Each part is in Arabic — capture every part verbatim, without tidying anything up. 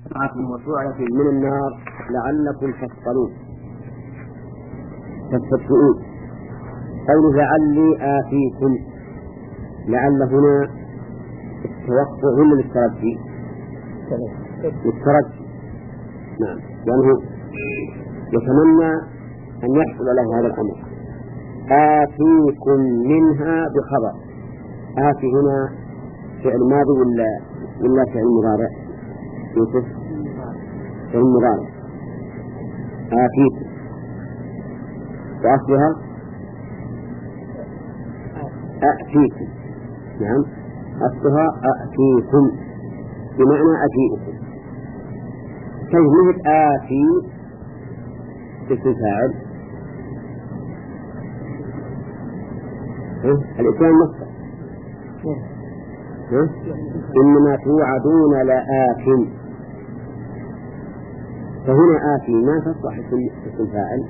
وشعلة من النار لعلكم تصطلون تستبشئون. قول لعلي آتيكم، لعل هنا التوقع هم للترجي للترجي نعم، لأنه يتمنى أن يحصل له هذا الأمر. آتيكم منها بخبر، آتي هنا فعل ماضي ولا ولا فعل مضارع؟ يوسف فعل مضارع. آتيكم وأصلها أأتيكم، نعم أصلها أأتيكم بمعنى أجيئكم. كيف مثل آتي اسم فاعل الإسلام مصدر، إنما توعدون لآت، فهنا آتي ما تصلح اسم فاعل،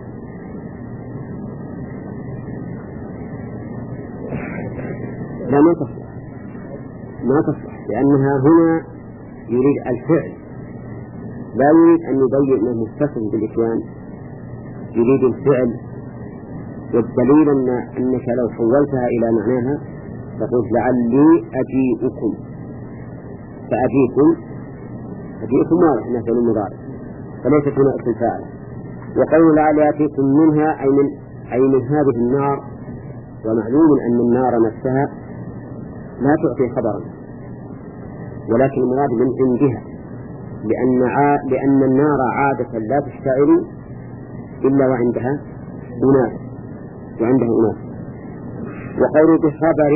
لا ما تصلح ما تصلح لأنها هنا يريد الفعل، لا يريد أن يبين أنه متصل بالإتيان، يريد الفعل. والدليل أن أنك لو حولتها إلى معناها تقول لعلي أجيئكم، فأجيئكم أجيئكم واضح أنها فعل مضارع فليست هنا اسم فاعل. وقول لعلي آتيكم منها أي من أي من هذه النار، ومعلوم أن النار نفسها لا تعطي خبرا، ولكن المراد من عندها، لأن ع... لأن النار عادة لا تشتعل إلا وعندها أناس وعندها أناس. وقول بخبر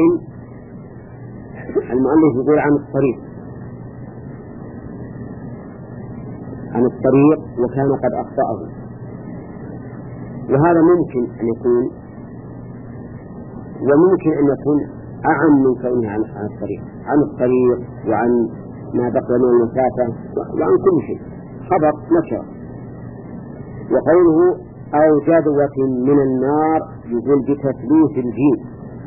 المؤلف يقول عن الطريق عن الطريق وكان قد أخطأه، وهذا ممكن أن يكون، وممكن أن يكون أعم من كونه عن الطريق، عن الطريق وعن ما بقي من المسافة وعن كل شيء، خبر نشر. وقوله أو جذوة من النار يقول بتثليث الجيم،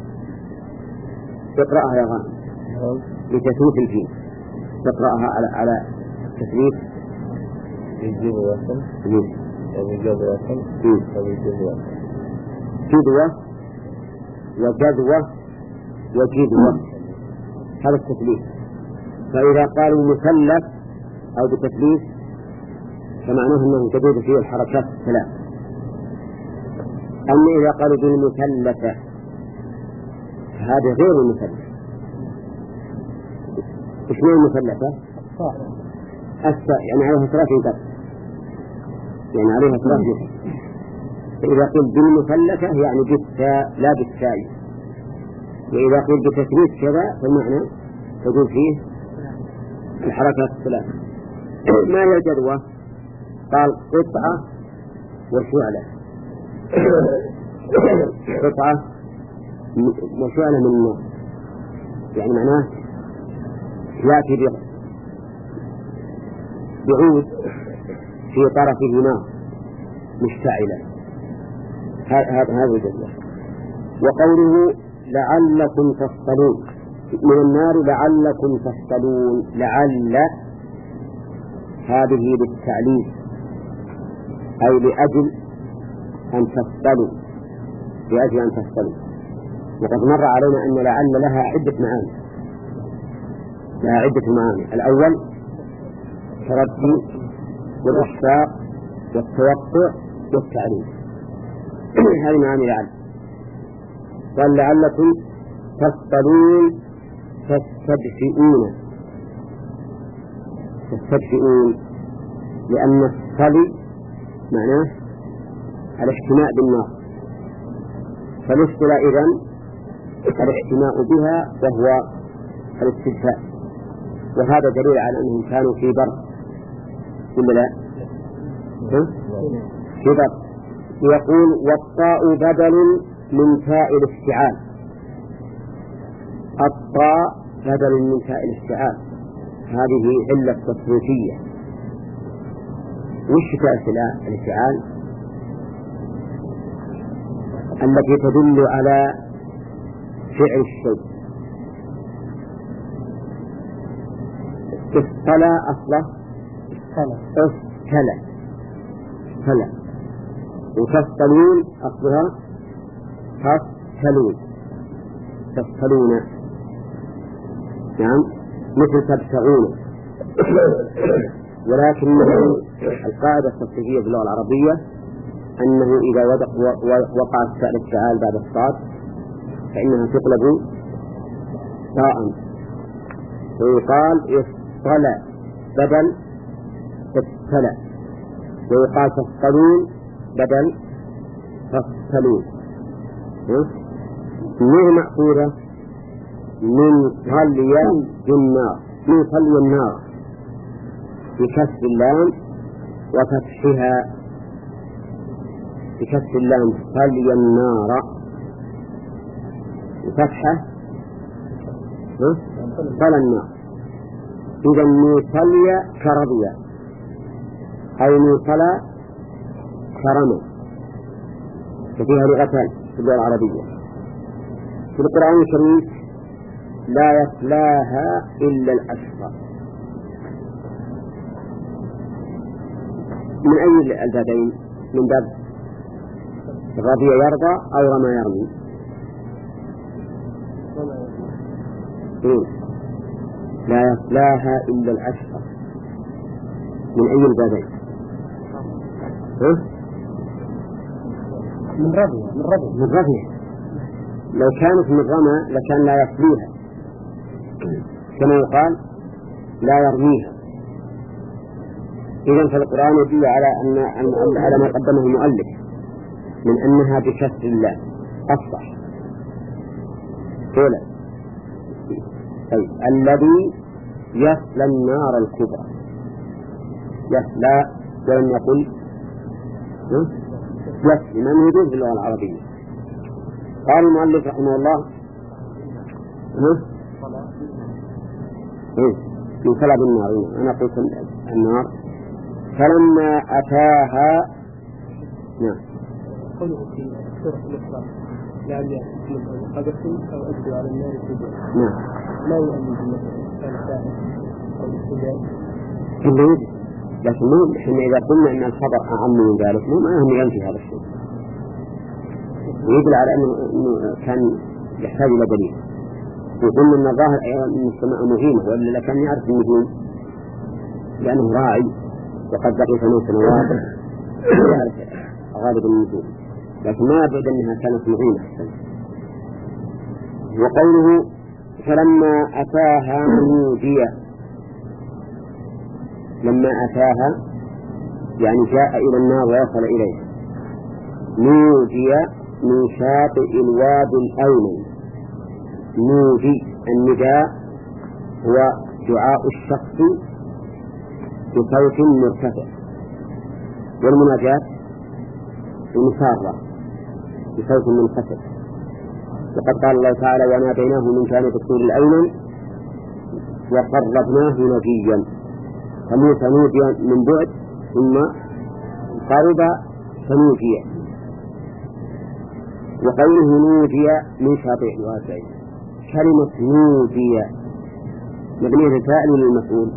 تقرأها يا غانم بتثليث الجيم، تقرأها على على التثليث الجيم وصل وجذوة وجذوة جذوة وجذوة وجذوة، هذا التثليث. فإذا قالوا مثلث أو بتثليث فمعناه أنه تجد فيه الحركات الثلاث. أما إذا قالوا بالمثلثة هذا غير المثلث. إيش معنى المثلثة؟ الساء يعني عليها ثلاث نقط، يعني عليها ثلاث نقط. فإذا قلت بالمثلثة يعني بالتاء لا بالتاء، وإذا قلت بتثليث كذا فالمعنى تقول فيه الحركات الثلاث. ما هي الجذوة؟ قال قطعة وشعلة، قطعة وشعلة من النار، يعني معناه يأتي بعود في طرفه نار مشتعلة، هذا هذا الجذوة. وقوله لعلكم تصطلون من النار لعلكم تصطلون، لعل هذه للتعليل أي لأجل أن تصطلوا، لأجل أن تصطلوا. وقد مر علينا أن لعل لها عدة معاني، لها عدة معاني. الأول ترجي والإحصاء والتوقع والتعليل، هذه معاني لعل. قال لعلكم تصطلون تستدفئون، تستدفئون لأن الصلي معناه الاحتماء بالنار، فالاصطلاء إذن الاحتماء بها وهو الاستدفاء، وهذا دليل على أنهم كانوا في بر ولا لا؟ في بر. يقول والطاء بدل من تاء الافتعال، الطاء بدل من تاء الافتعال، هذه علة تصريفية. وش تاء الافتعال؟ التي تدل على فعل الشيء. اصطلى أصله افتلى فلا، وتفصلون أصلها تفصلون تفصلون، نعم مثل تبتغون. ولكن القاعدة التصريفية في اللغة العربية أنه إذا وقعت فعل الفعال بعد الصاد فإنها تقلب تاء، ويقال اصطلى بدل اصطلى، ويقال تفصلون بدل تفصلون. من مأخوذة من طلي النار، من طلي النار بكسر اللام وفتحها، بكسر اللام طلي النار وفتحه طلى النار. إذا نطلي كرضيا أو نطلى كرما، ففيها لغتان في اللغة العربية. في القرآن الكريم لا يصلاها إلا الأشقى. من أي البابين؟ من باب رضي يرضى أو رمى يرمي؟ لا يصلاها إلا الأشقى. من أي البابين؟ من رضي من رضي من رضي. لو كانت من رمى لكان لا يصليها، كما يقال لا يرميها. إذن فالقرآن يدل على أن على ما قدمه المؤلف من أنها بكسر الله أصح. قولا طيب الذي يصلى النار الكبرى، يصلى ولم يقل يصلى، من يجوز في اللغة العربية. قال المؤلف رحمه الله من طلب النار، أنا قلت النار فلما أتاها. نعم قوله في سورة الإسراء لعلي قدرتم أو أجدوا على النار سجدا. نعم لا يؤمن بالمثل الثاني أو السجاد كله، لكن مو إحنا إذا قلنا أن الخبر أعم من ذلك مو معناه أنه ينفي هذا الشيء، ويدل على أنه كان يحتاج إلى دليل. يقول أن الظاهر أن السماء مهينة، وإلا لكان يعرف النجوم لأنه راعي وقد بقي ثمان سنوات يعرف غالب النجوم، لكن ما يبعد أنها كانت مهينة. وقوله فلما أتاها نودي، لما أتاها يعني جاء إلى النار ويصل إليها. نودي من شاطئ الوادي الأيمن. نودي النداء هو دعاء الشخص بصوت مرتفع، والمناجاة بمسارة بصوت منخفض. وقد قال الله تعالى وناديناه من جانب الطور الأيمن وقربناه نجيا. فموسى نودي من بعد ثم قرب فنودي. وقوله نودي من شاطئ الوادي، كلمة نودي مبنية للفاعل للمفعول؟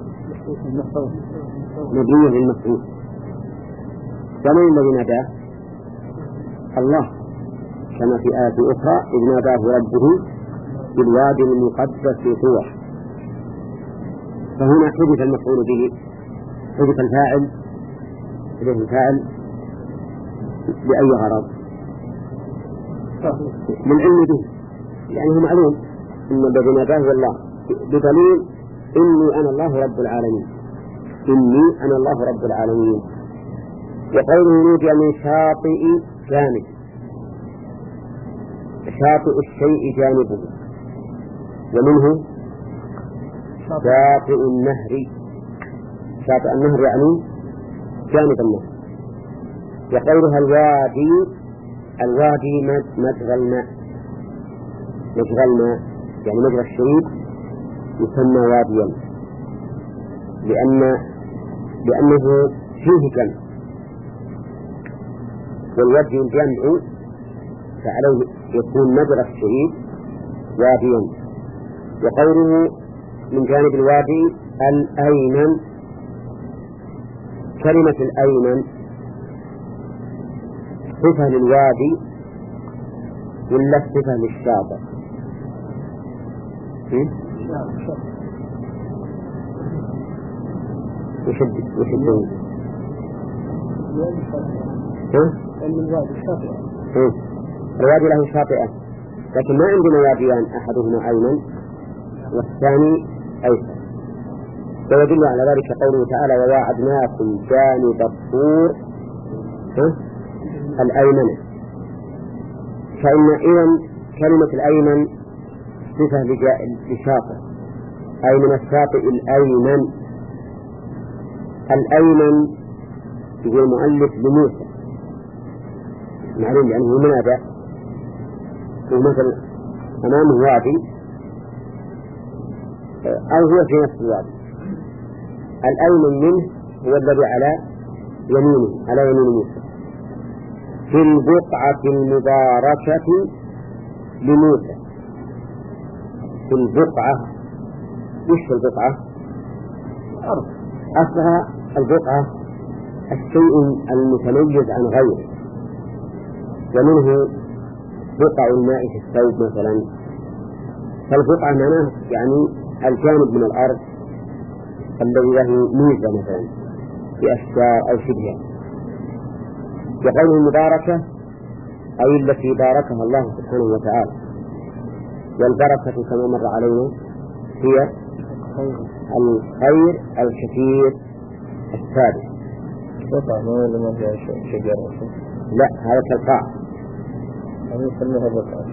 مبنية للمفعول. فمن الذي ناداه؟ الله، كما في آية أخرى إذ ناداه ربه بالوادي المقدس طوى. فهنا حدث المفعول به، حدث الفاعل حدث الفاعل لأي غرض؟ من علم به، يعني هو معلوم إن الذي ناداه الله، بدليل إني أنا الله رب العالمين، إني أنا الله رب العالمين. وقوله نودي من شاطئ جانب، شاطئ الشيء جانبه، ومنه شاطئ النهر. شاطئ النهر يعني جانب النهر. وقولها الوادي، الوادي مجرى الماء، مجرى الماء يعني مجرى الشريب يسمى واديا، لأن لأنه فيه جمع، والوادي الجمع فعليه يكون مجرى الشريب واديا. وقوله من جانب الوادي الأيمن كلمة الأيمن صفة للوادي ولا صفة للشاطئ؟ وشد وشد الوادي له شاطئة، لكن ما عندنا واديان أحدهما أيمن والثاني أيسر. ويدل على ذلك قوله تعالى: وواعدناكم جانب الطور الأيمن. فإن إذن كلمة الأيمن صفة لشاطئ، أي من الشاطئ الأيمن. الأيمن يقول المؤلف لموسى، معلوم لأنه منادى ومثل أمامه وادي أو هو في نفس الوادي. الأيمن منه هو الذي على يمينه، على يمين موسى، في البقعة المباركة لموسى. في البقعة، وش البقعة؟ الأرض. أصلها البقعة الشيء المتميز عن غيره، ومنه بقع الماء في الثوب مثلا. فالبقعة معناه يعني الجانب من الأرض الذي له ميزة مثلا في أشجار أو شبهها. وقوله المباركة أي التي باركها الله سبحانه وتعالى. والبركة كما مر علينا هي الخير الكثير الثابت. بقعة ما ولا ما فيها شجرة؟ لا، هذا كالقاع. هذه يسموها بقعة.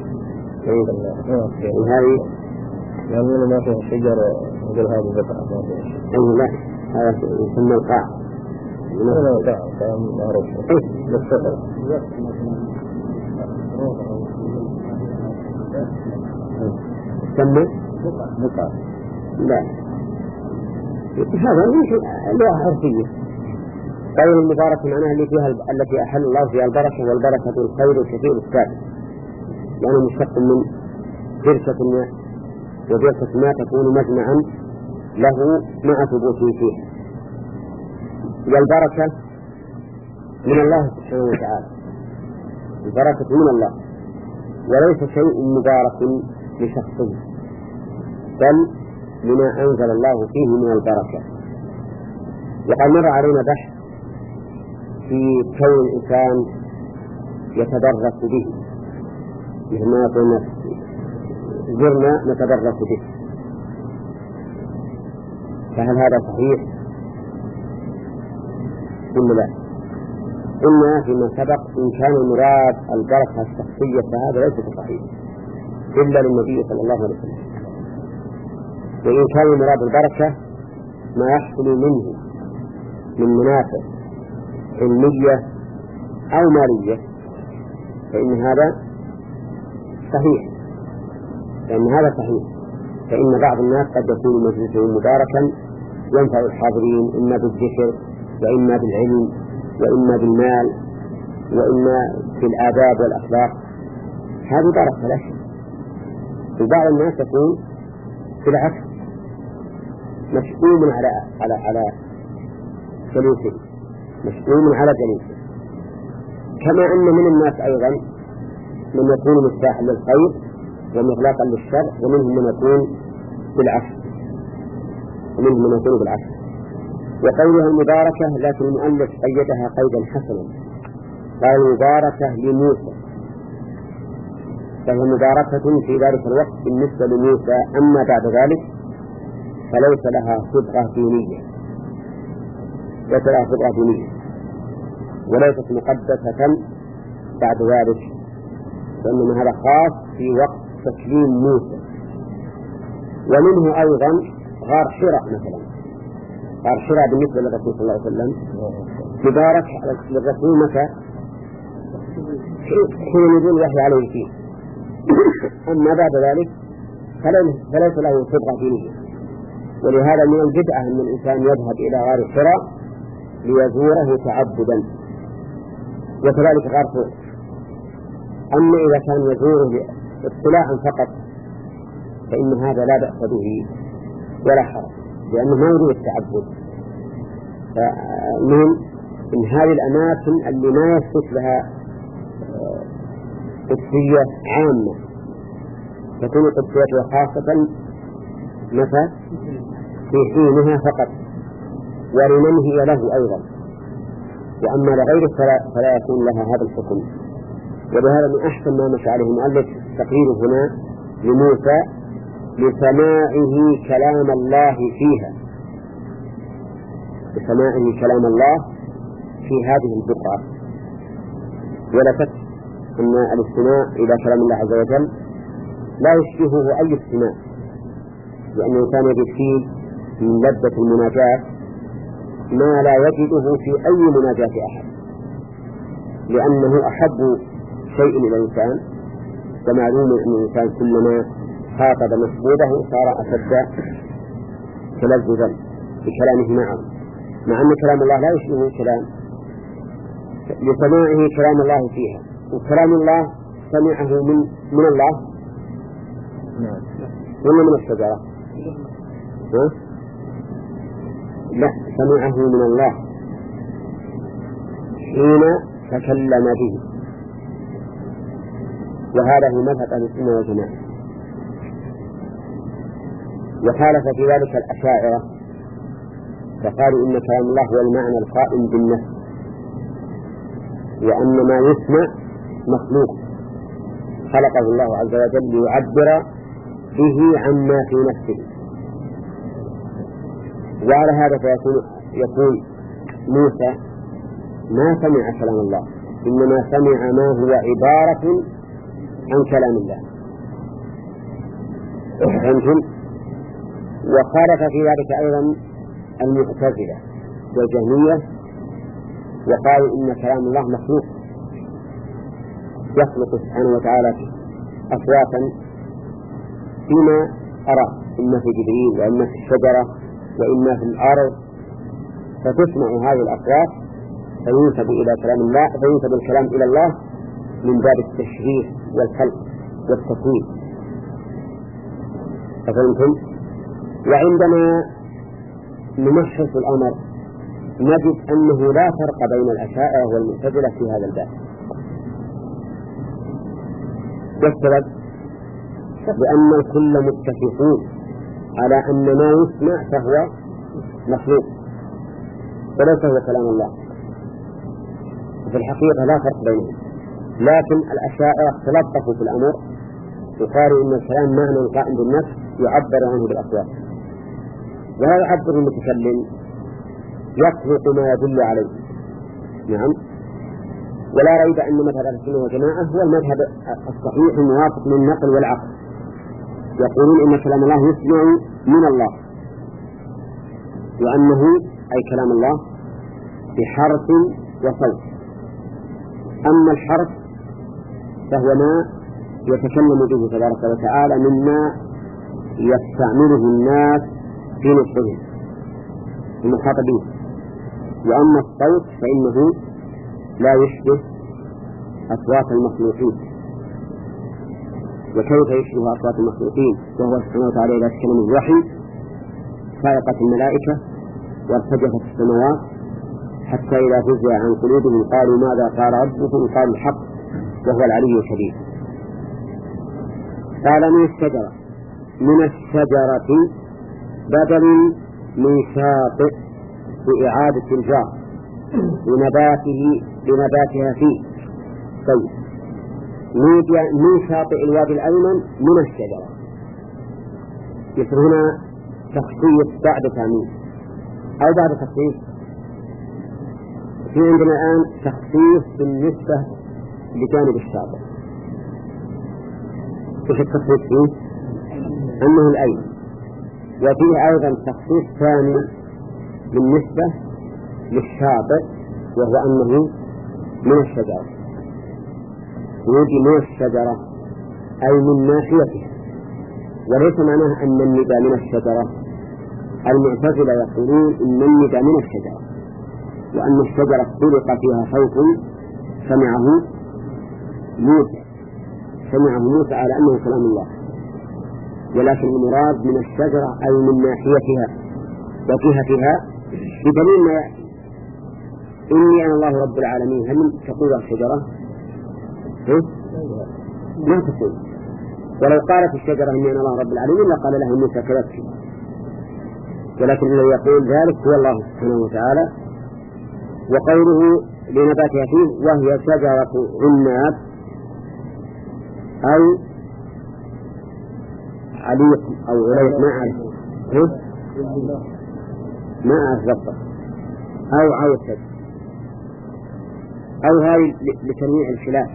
وهذه يعني ما فيها شجرة مثل هذه بقعة ما فيها شجرة. لا، هذا يسمى القاع. لا قاع كلام معروف. بالسفر. يسمى بقعة. لا، هذا لغة عرفية. قول المبارك معناها اللي فيها التي أحل الله فيها البركة، والبركة الخير الكثير الثابت، لأنه مشتق من بركة الماء، وبركة الماء تكون مجمعا له مع ثبوته فيها. والبركة من الله سبحانه وتعالى، البركة من الله، وليس شيء مبارك لشخصه، بل لما أنزل الله فيه من البركة. وقد مر علينا بحث في كون الإنسان يتبرك به، مثل ما قلنا زرنا نتبرك به، فهل هذا صحيح؟ ثم لا، قلنا فيما سبق إن كان المراد البركة الشخصية فهذا ليس صحيح إلا للنبي صلى الله عليه وسلم. وإن كان المراد البركة ما يحصل منه من منافع علمية أو مالية فإن هذا صحيح، لأن هذا صحيح. فإن بعض الناس قد يكون مجلسه مباركا ينفع الحاضرين إما بالذكر وإما بالعلم وإما بالمال وإما بالآداب والأخلاق، هذه بركة لا شك. وبعض الناس يكون بالعكس مشؤوم على على على جلوسه، مشؤوم على جلوسه. كما أن من الناس أيضا من يكون مفتاحا للخير ومغلاقا للشر، ومنهم من يكون بالعكس ومنهم من يكون بالعكس. وقولها المباركة لكن المؤلف قيدها قيدا حسنا، قال مباركة لموسى، فهي مباركة في ذلك الوقت بالنسبة لموسى. أما بعد ذلك فليس لها صبغة دينية، ليس لها صبغة دينية وليست مقدسة بعد ذلك، وإنما هذا خاص في وقت تكليم موسى. ومنه أيضا غار حراء مثلا، غار حراء بالنسبة للرسول صلى الله عليه وسلم مبارك للرسول متى؟ حين نزول الوحي عليه فيه. أما بعد ذلك فليس له صبغة دينية. ولهذا من البدعة أن الإنسان يذهب إلى غار حراء ليزوره تعبدا، وكذلك غار ثور. أما إذا كان يزوره اطلاعا فقط فإن هذا لا بأس به ولا حرج، لأنه ما يريد التعبد. فالمهم إن هذه الأماكن اللي ما يثبت لها قدسية عامة تكون قدسيتها خاصة متى في حينها فقط ولمن هي له أيضا، وأما لغيره فلا, فلا يكون لها هذا الحكم. ولهذا من أحسن ما مشى عليه المؤلف تقرير هنا لموسى لسماعه كلام الله فيها، لسماعه كلام الله في هذه البقعة. ولا شك أن الاستماع إلى كلام الله عز وجل لا يشبهه أي استماع، لأن الإنسان يجد فيه من لذة المناجاة ما لا يجده في أي مناجاة أحد، لأنه أحب شيء إلى الإنسان، ومعلوم أن الإنسان كلما خاطب محبوبه صار أشد تلذذا بكلامه معه، مع أن كلام الله لا يشبه كلام لسماعه كلام الله فيها. وكلام الله سمعه من من الله ولا من الشجرة؟ لا، سمعه من الله حين تكلم به، وهذا هو مذهب أهل السنة والجماعة. وخالف في ذلك الأشاعرة فقالوا إن كلام الله هو المعنى القائم بالنفس، وأن ما يسمع مخلوق خلقه الله عز وجل ليعبر به عما في نفسه. وعلى هذا فيكون يكون موسى ما سمع كلام الله، إنما سمع ما هو عبارة عن كلام الله. فهمتم؟ وخالف في ذلك أيضا المعتزلة والجهمية، وقالوا إن كلام الله مخلوق، يخلق سبحانه وتعالى أصواتا فيما أرى، إما في جبريل وإما في الشجرة وإما في الأرض، فتسمع هذه الأصوات فينسب إلى كلام الله، فينسب الكلام إلى الله من باب التشريح والخلق والتكوين. فهمتم؟ وعندما نمحص الأمر نجد أنه لا فرق بين الأشاعرة والمعتزلة في هذا الباب. والسبب لأن الكل متفقون على أن ما يسمع فهو مخلوق وليس هو كلام الله، وفي الحقيقة لا فرق بينهم. لكن الأشاعرة تلطفوا في الأمر وقالوا إن الكلام معنى قائم بالنفس يعبر عنه بالأصوات، ولا يعبر المتكلم، يخلق ما يدل عليه. نعم. ولا ريب أن مذهب السنة والجماعة هو المذهب الصحيح الموافق للنقل والعقل. يقولون إن كلام الله يسمع من الله، وأنه أي كلام الله بحرف وصوت. أما الحرف فهو ما يتكلم به تبارك وتعالى مما يستعمله الناس في نطقهم المخاطبين، وأما الصوت فإنه لا يشبه أصوات المخلوقين. وكيف يشبه أصوات المخلوقين وهو سبحانه وتعالى إذا تكلم الوحي سائقت الملائكة وارتجفت السماوات حتى إذا فزع عن قلوبهم قالوا ماذا قال ربكم قالوا الحق وهو العلي الكبير. قال من الشجرة، من الشجرة بدل من شاطئ بإعادة الجار لنباته لنباتها فيه. طيب من شاطئ الوادي الأيمن من الشجرة، يصير هنا تخصيص بعد تامين أو بعد تخصيص. في عندنا الآن تخصيص بالنسبة لجانب الشاطئ. إيش التخصيص فيه؟ أنه الأيمن. وفيه أيضا تخصيص ثاني بالنسبة للشاطئ وهو أنه من الشجرة. يجي من الشجرة أي من ناحيتها، وليس معناه أن الندى من الشجرة. المعتزلة يقولون إن الندى من الشجرة، وأن الشجرة خلق فيها صوت سمعه موسى سمعه موسى على أنه كلام الله، ولكن المراد من الشجرة أي من ناحيتها وجهتها بدليل ما يأتي. إني أنا الله رب العالمين، هل تقول الشجرة؟ ما تقول. ولو قالت الشجرة إني أنا الله رب العالمين لقال لها موسى كذبت، ولكن الذي يقول ذلك هو الله سبحانه وتعالى. وقوله لنباتها فيه وهي شجرة عناب أو عليق أو عليق، ما أعرف ما أعرف ضبط، أو عوسد، أو هذه لتنويع الخلاف،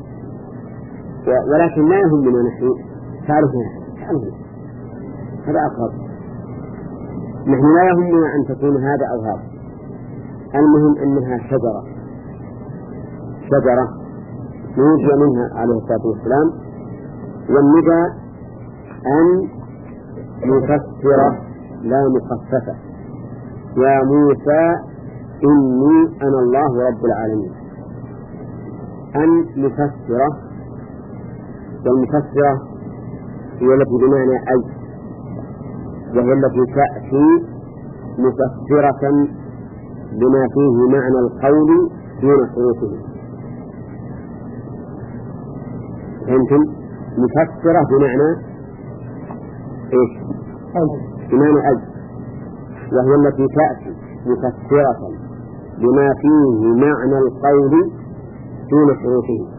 ولكن لا يهمنا نحن تعرفها هذا أقرب. نحن لا يهمنا أن تكون هذا أو هذا، المهم أنها شجرة شجرة نودي منها عليه الصلاة والسلام. والندى أن مفسرة لا مخففة، يا موسى إني أنا الله رب العالمين. أن مفسرة، والمفسرة هي التي بمعنى أي، وهي التي تأتي مفسرة بما فيه معنى القول دون حروفه. فهمتم؟ مفسرة بمعنى إيش؟ بمعنى أي، وهي التي تأتي مفسرة بما فيه معنى القول دون حروفه.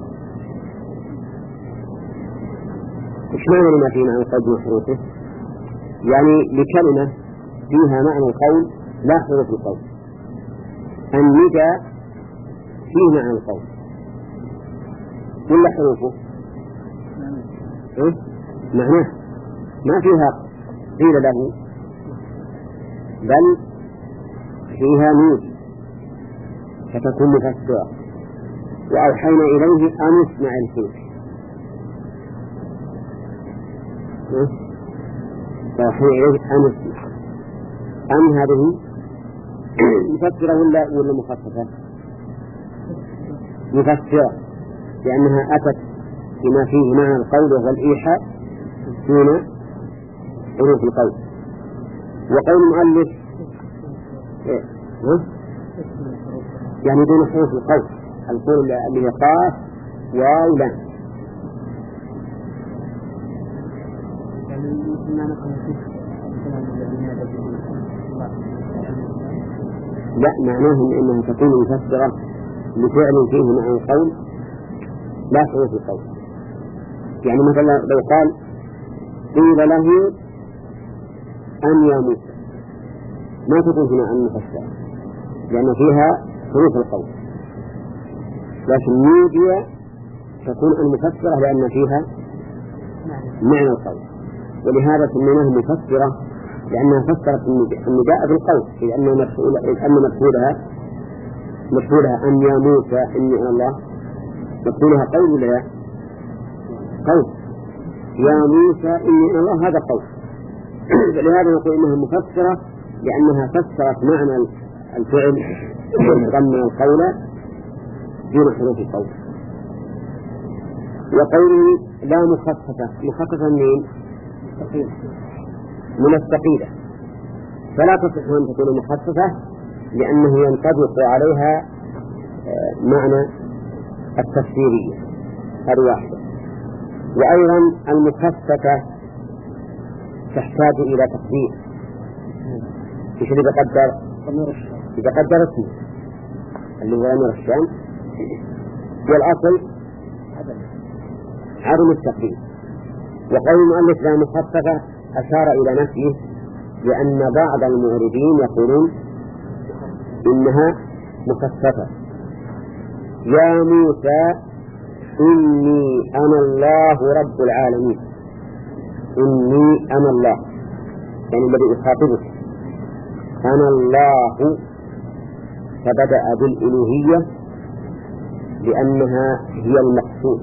إيش معنى لما فيه معنى القول دون حروفه؟ يعني لكلمة فيها معنى القول لا حروف القول. الندى فيه معنى القول ولا حروفه؟ إيه؟ معناه ما فيها قيل له، بل فيها نور فتكون مفسرة. وأوحينا إليه أن اسمع الفلك، وأوحينا إليه أن اسمع. أن هذه مفسرة ولا ولا مخففة؟ مفسرة، لأنها أتت بما فيه معنى القول وهو الإيحاء دون حروف القول. وقول المؤلف إيه؟ يعني دون حروف القول، القول اللي قاف واو لام. لا، معناه أنها تكون مفسرة لفعل فيه معنى القول لا حروف القول. يعني مثلا لو قال قيل له أن يا موسى، ما تكون هنا أن مفسرة لأن فيها حروف القول، لكن نودي تكون أن مفسرة لأن فيها معنى القول. ولهذا سميناها مفسرة لأنها فسرت النداء بالقول، لأن مدخولها مدخولها أن يا موسى إني أنا الله، مدخولها قول ولا لا؟ قول. يا موسى إني أنا الله هذا قول. لهذا نقول إنها مفسرة لأنها فسرت معنى الفعل ضمن القول دون حروف القول. وقوله لا مخففة، مخففة منين؟ من الثقيلة، فلا تصح أن تكون مخففة لأنه ينطبق عليها معنى التفسيرية، هذه واحدة. وأيضا المخففة تحتاج إلى تقدير. إيش اللي بقدر؟ إذا قدر اسمه اللي هو أمر الشام، والأصل عدم التقدير. وقول المؤلف لا مخففة أشار إلى نفسه، لأن بعض المعربين يقولون إنها مخففة. يا موسى إني أنا الله رب العالمين، إني أنا الله يعني الذي يخاطبك، أنا الله، فبدأ بالألوهية لأنها هي المقصود،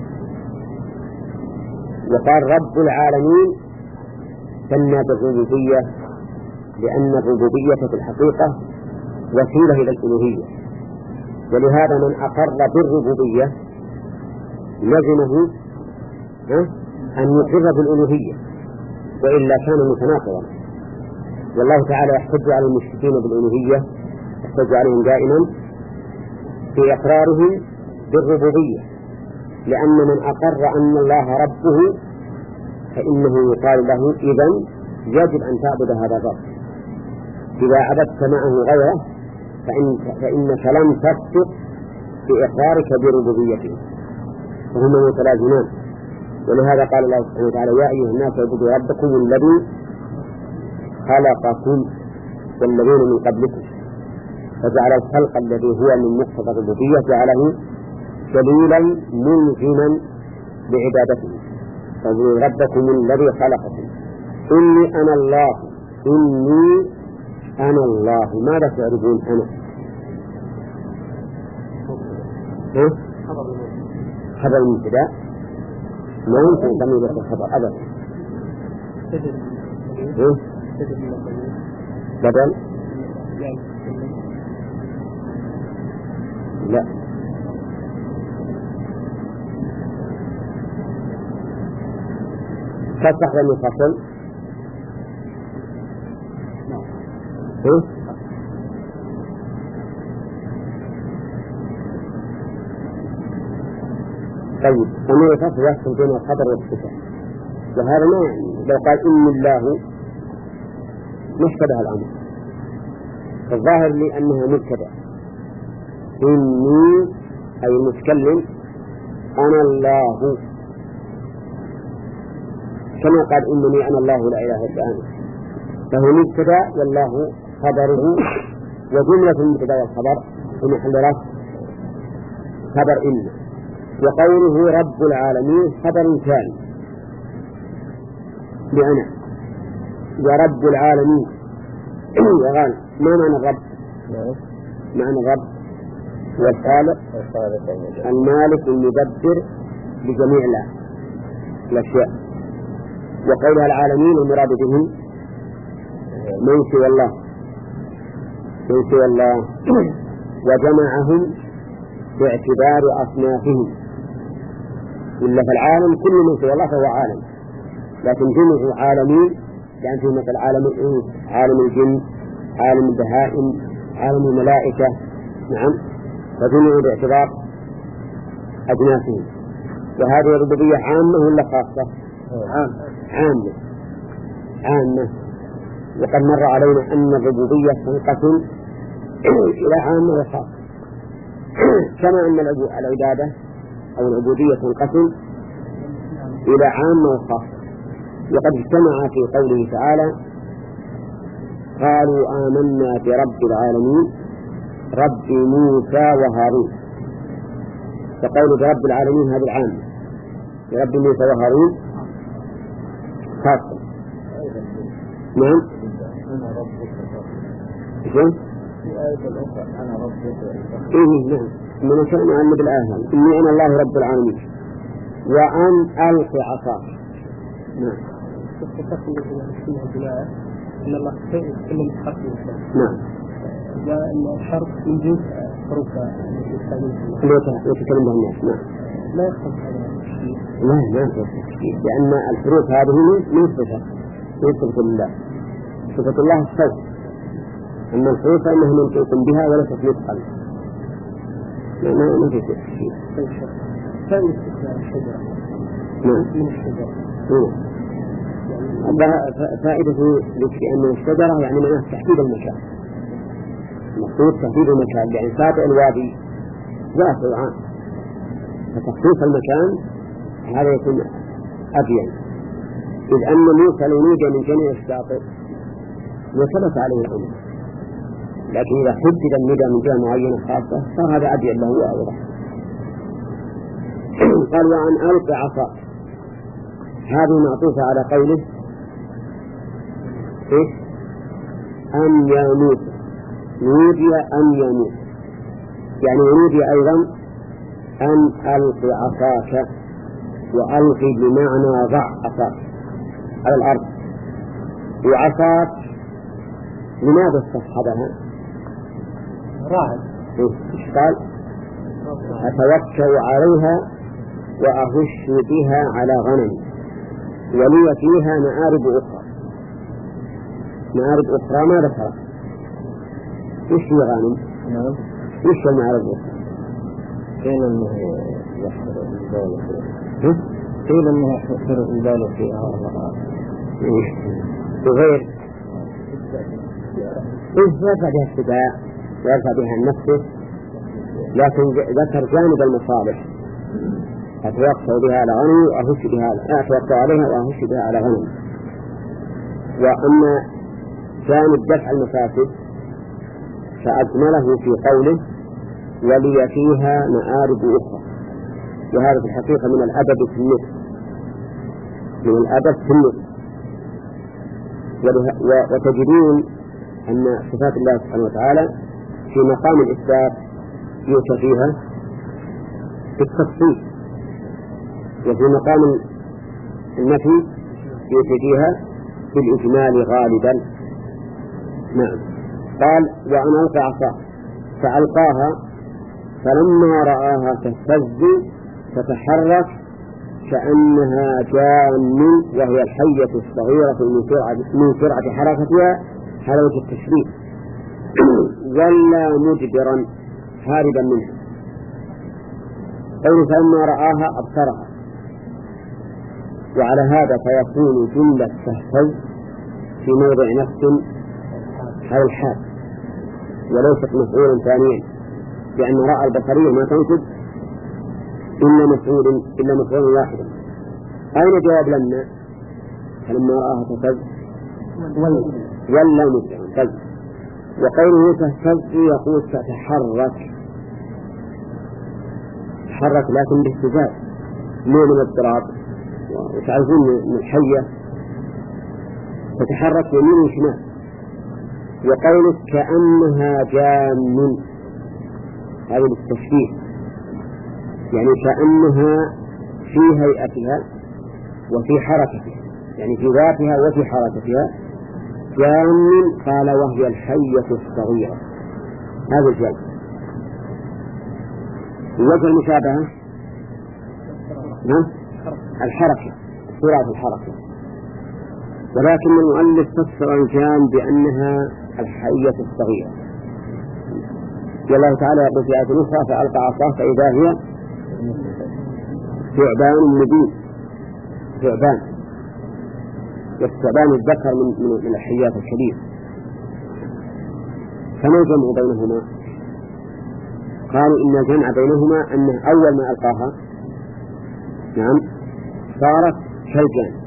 وقال رب العالمين ثنى بالربوبية لأن الربوبية في الحقيقة وسيلة إلى الألوهية. ولهذا من أقر بالربوبية لزمه أن يقر بالألوهية، وإلا كان متناقضا. والله تعالى يحتج على المشركين بالألوهية يحتج عليهم دائما في إقرارهم بالربوبية، لأن من أقر أن الله ربه فإنه يقال له إذن يجب أن تعبد هذا الرب. إذا عبدت معه غيره فإن فإنك لم تصدق بإقرارك بربوبيته، فهما متلازمان. ولهذا قال الله سبحانه وتعالى: يا أيها الناس اعبدوا ربكم الذي خلقكم والذين من قبلكم، فجعل الخلق الذي هو من مقتضى الربوبية جعله دليلا ملزما بعبادته. فاعبدوا ربكم الذي خلقكم إني أنا الله إني أنا الله. ماذا تعرفون أنا؟ ها؟ خبر المبتدأ ما يمكن ضمير الخبر أبدا. بدل لا تصح لم يفصل. طيب أمر الفصل يحصل بين الخبر والصفة، وهذا ما يعني لو قال إن الله ما اشتبه الأمر، فالظاهر لي أنها مبتدأ. إني أي المتكلم أنا الله، كما قال إنني أنا الله لا إله إلا أنا، فهو مبتدأ والله خبره، وجملة المبتدأ والخبر في محل رفع خبر إن. وقوله رب العالمين خبر ثاني بأنا ورب العالمين. وقال ما معنى الرب؟ معنى الرب والخالق المالك المدبر لجميع الأشياء. وقولها العالمين المراد بهم من سوى الله من سوى الله وجمعهم باعتبار أصنافهم، إلا فالعالم كل من سوى الله فهو عالم، لكن جمع عالمين لأن فيه مثل عالم الإنس، عالم الجن، عالم البهائم، عالم الملائكة. نعم، فجمعوا باعتبار أجناسهم. وهذه الربوبية عامة ولا خاصة؟ عامة عامة. وقد مر علينا أن الربوبية تنقسم إلى عامة وخاصة، كما أن العبادة أو العبودية تنقسم إلى عامة وخاصة. وقد اجتمع في قوله تعالى: قالوا آمنا برب العالمين رب موسى وهارون. فقول برب العالمين هذا العام، برب موسى وهارون خاصة. نعم. إيه نعم، من شأن أن بالآية إني أنا الله رب العالمين وأن ألقي عصاك. نعم. إن الله يتكلم بحرف الإنسان. نعم. وأن الحرف من جنس حروف يتكلم بها الناس. نعم. لا يخص هذا الشيء. لا لا يخص الشيء، لأن الحروف هذه من صفة من صفة الله. صفة الله الصوت، أما الحروف فإنها منطوق بها وليست مثقل. لا ما ما في شيء. ثاني استثناء الشجرة. نعم. من الشجرة. نعم. فائدة لأن الشجرة يعني معناه تحديد المكان، المقصود تحديد المكان، يعني سابع الوادي واسع عام، فتخصيص المكان هذا يكون أبين، إذ أن موسى لو نودي من جميع الشاطئ وثبت عليه الأمر، لكن إذا حدد الندى من جهة معينة خاصة صار هذا أبين له وأوضح. قال: وأن ألقي عصاك، هذه معطوفة على قوله إيه؟ أن يا موسى، نودي أن يا موسى، يعني نودي أيضا أن ألقي عصاك، وألقي بمعنى ضع عصاك على الأرض. وعصاك لماذا استصحبها؟ راعي. إيش قال؟ أتوكل عليها وأهش بها على غنمي ولي فيها مآرب أخرى. مآرب أخرى ما ذكرها، وش هي غانم؟ نعم. وش المعرض؟ قيل أنه يحفر البال فيها. قيل أنه يحفر البال فيها وغير إيه يرفع بها السباع ويرفع بها عن نفسه، لكن ذكر جانب المصالح، أتوقع بها على غنم وأهش بها أتوقع عليها وأهش بها على غنم. وأما جانب دفع المفاسد فأجمله في قوله ولي فيها مآرب أخرى، وهذا في الحقيقة من الأدب في النص، من الأدب في النص. وتجدون أن صفات الله سبحانه وتعالى في مقام الإثبات يؤتى فيها بالتفصيل، وفي مقام النفي يؤتى فيها بالإجمال غالبا. نعم. قال وأن ألقى عصاه فألقاها فلما رآها تهتز تتحرك كأنها جان، وهي الحية الصغيرة من سرعة حركتها حلاوة التشبيه، ولا مجبرا هاربا منها. قوله فلما رآها أبصرها، وعلى هذا فيكون جملة تهتز في موضع نفس على الحال وليست مفعولا ثانيا، لأن رأى البصرية ما تنسب إلا مفعول إلا مفعول واحدا. أين جواب لما؟ فلما رآها تهتز ولا مجبرا تهتز. وقوله تهتز يقول تتحرك، تحرك لكن باهتزاز مو من اضطراب. وتعرفون من الحية تتحرك يمين وشمال. وقولك كأنها جان هذا التشبيه، يعني كأنها في هيئتها وفي حركتها، يعني في ذاتها وفي حركتها جان. قال وهي الحية الصغيرة، هذا الجان. وجه المشابهة الحركة، سرعة الحركة، ولكن المؤلف فسر الجان بأنها الحية الصغيرة. الله تعالى يقول في آية أخرى فألقى عصاه فإذا هي ثعبان مبين. ثعبان، والثعبان الذكر من من الحيات الكبيرة. فما الجمع بينهما؟ قالوا إن الجمع بينهما أن أول ما ألقاها نعم صارت كالجان،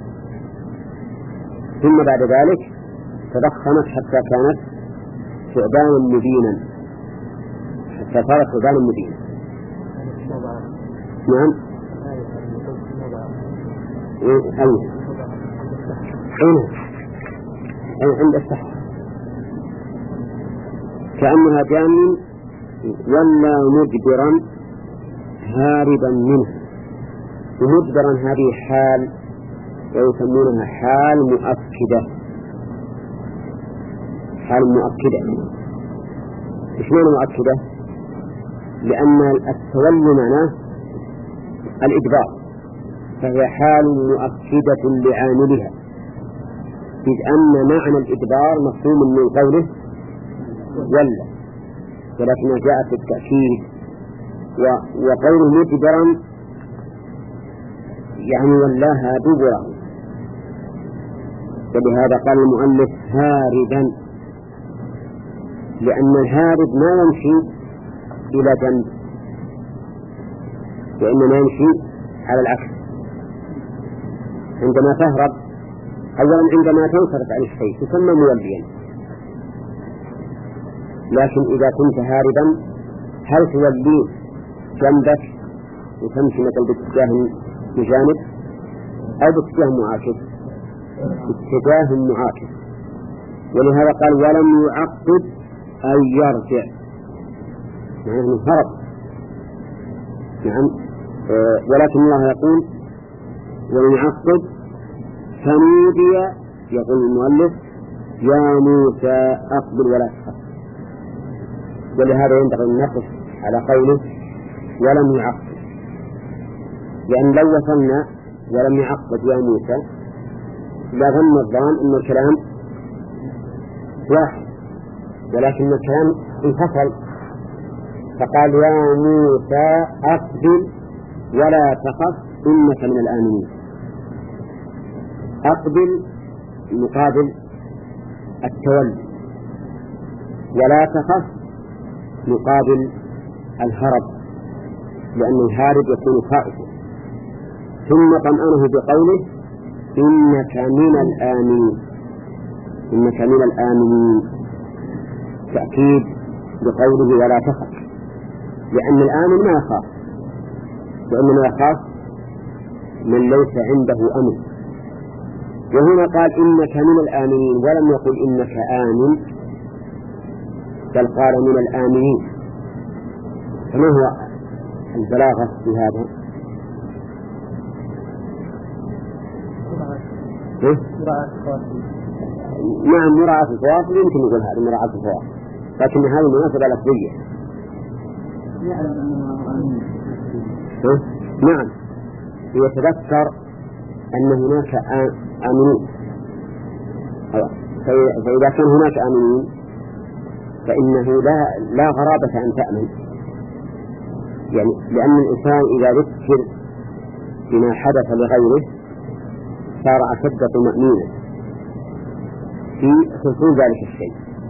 ثم بعد ذلك تضخمت حتى كانت ثعبانا مبينا، حتى صارت ثعبانا مبينا. نعم. أين أين عند الصحة كأنها جان ولا مجبرا هاربا منها. ومجبرا هذه حال ويسمونها حال مؤكدة. حال مؤكدة إيش معنى مؤكدة؟ لأن التولي معناه الإدبار، فهي حال مؤكدة لعاملها، إذ أن معنى الإدبار مفهوم من قوله ولا، ولكنها جاءت بالتأكيد. وقوله مجبرا يعني ولاها دبره، ولهذا قال المؤلف هاربا، لأن الهارب ما يمشي إلى جنب، وإنما يمشي على العكس. عندما تهرب أولا عندما تنصرف عن الشيء تسمى موليا، لكن إذا كنت هاربا هل تولي جنبك وتمشي مثل باتجاه بجانب أو باتجاه معاكس؟ باتجاه معاكس. ولهذا قال ولم يعقب أن يرجع، معناه أنه هرب. نعم. أه ولكن الله يقول ولم يعقب فنودي، يقول المؤلف يا موسى أقبل ولا تخف. ولهذا ينبغي أن نقف على قوله ولم يعقب، لأن لو وصلنا ولم يعقب يا موسى لظن الظان أن الكلام واحد، ولكن الكلام انفصل، فقال يا موسى أقبل ولا تخف إنك من الآمنين. أقبل مقابل التولي، ولا تخف مقابل الهرب، لأن الهارب يكون خائفا. ثم طمأنه بقوله إنك من الآمنين، إنك من الآمنين، تأكيد بقوله ولا تخف، لأن الآمن ما يخاف، وإنما يخاف من ليس عنده أمن. وهنا قال إنك من الآمنين ولم يقل إنك آمن، بل قال من الآمنين. فما هو البلاغة في هذا؟ نعم مراعاة الفواصل، يمكن نقول هذا مراعاة الفواصل، لكن هذه مناسبة لفظية. نعم يتذكر أن هناك آمنين، فإذا كان هناك آمنين فإنه لا, لا غرابة أن تأمن، يعني لأن الإنسان إذا ذكر بما حدث لغيره صار أشد طمأنينة في حصول ذلك الشيء.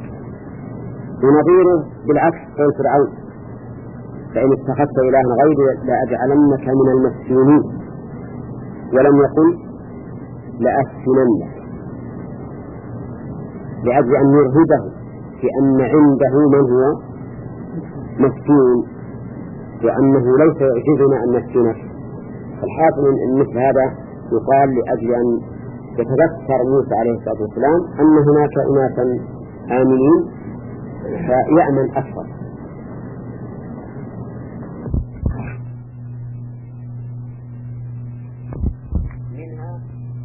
ونظيره بالعكس قول فرعون فإن اتخذت إلها غيري لأجعلنك من المسجونين، ولم يقل لأسجننك، لأجل أن يرهبه في أن عنده من هو مسجون، وأنه ليس يعجزنا أن نسجنك. فالحاصل أن مثل هذا يقال لأجل أن يتذكر موسى عليه الصلاة والسلام أن هناك أناسا آمنين فيأمن أكثر. منها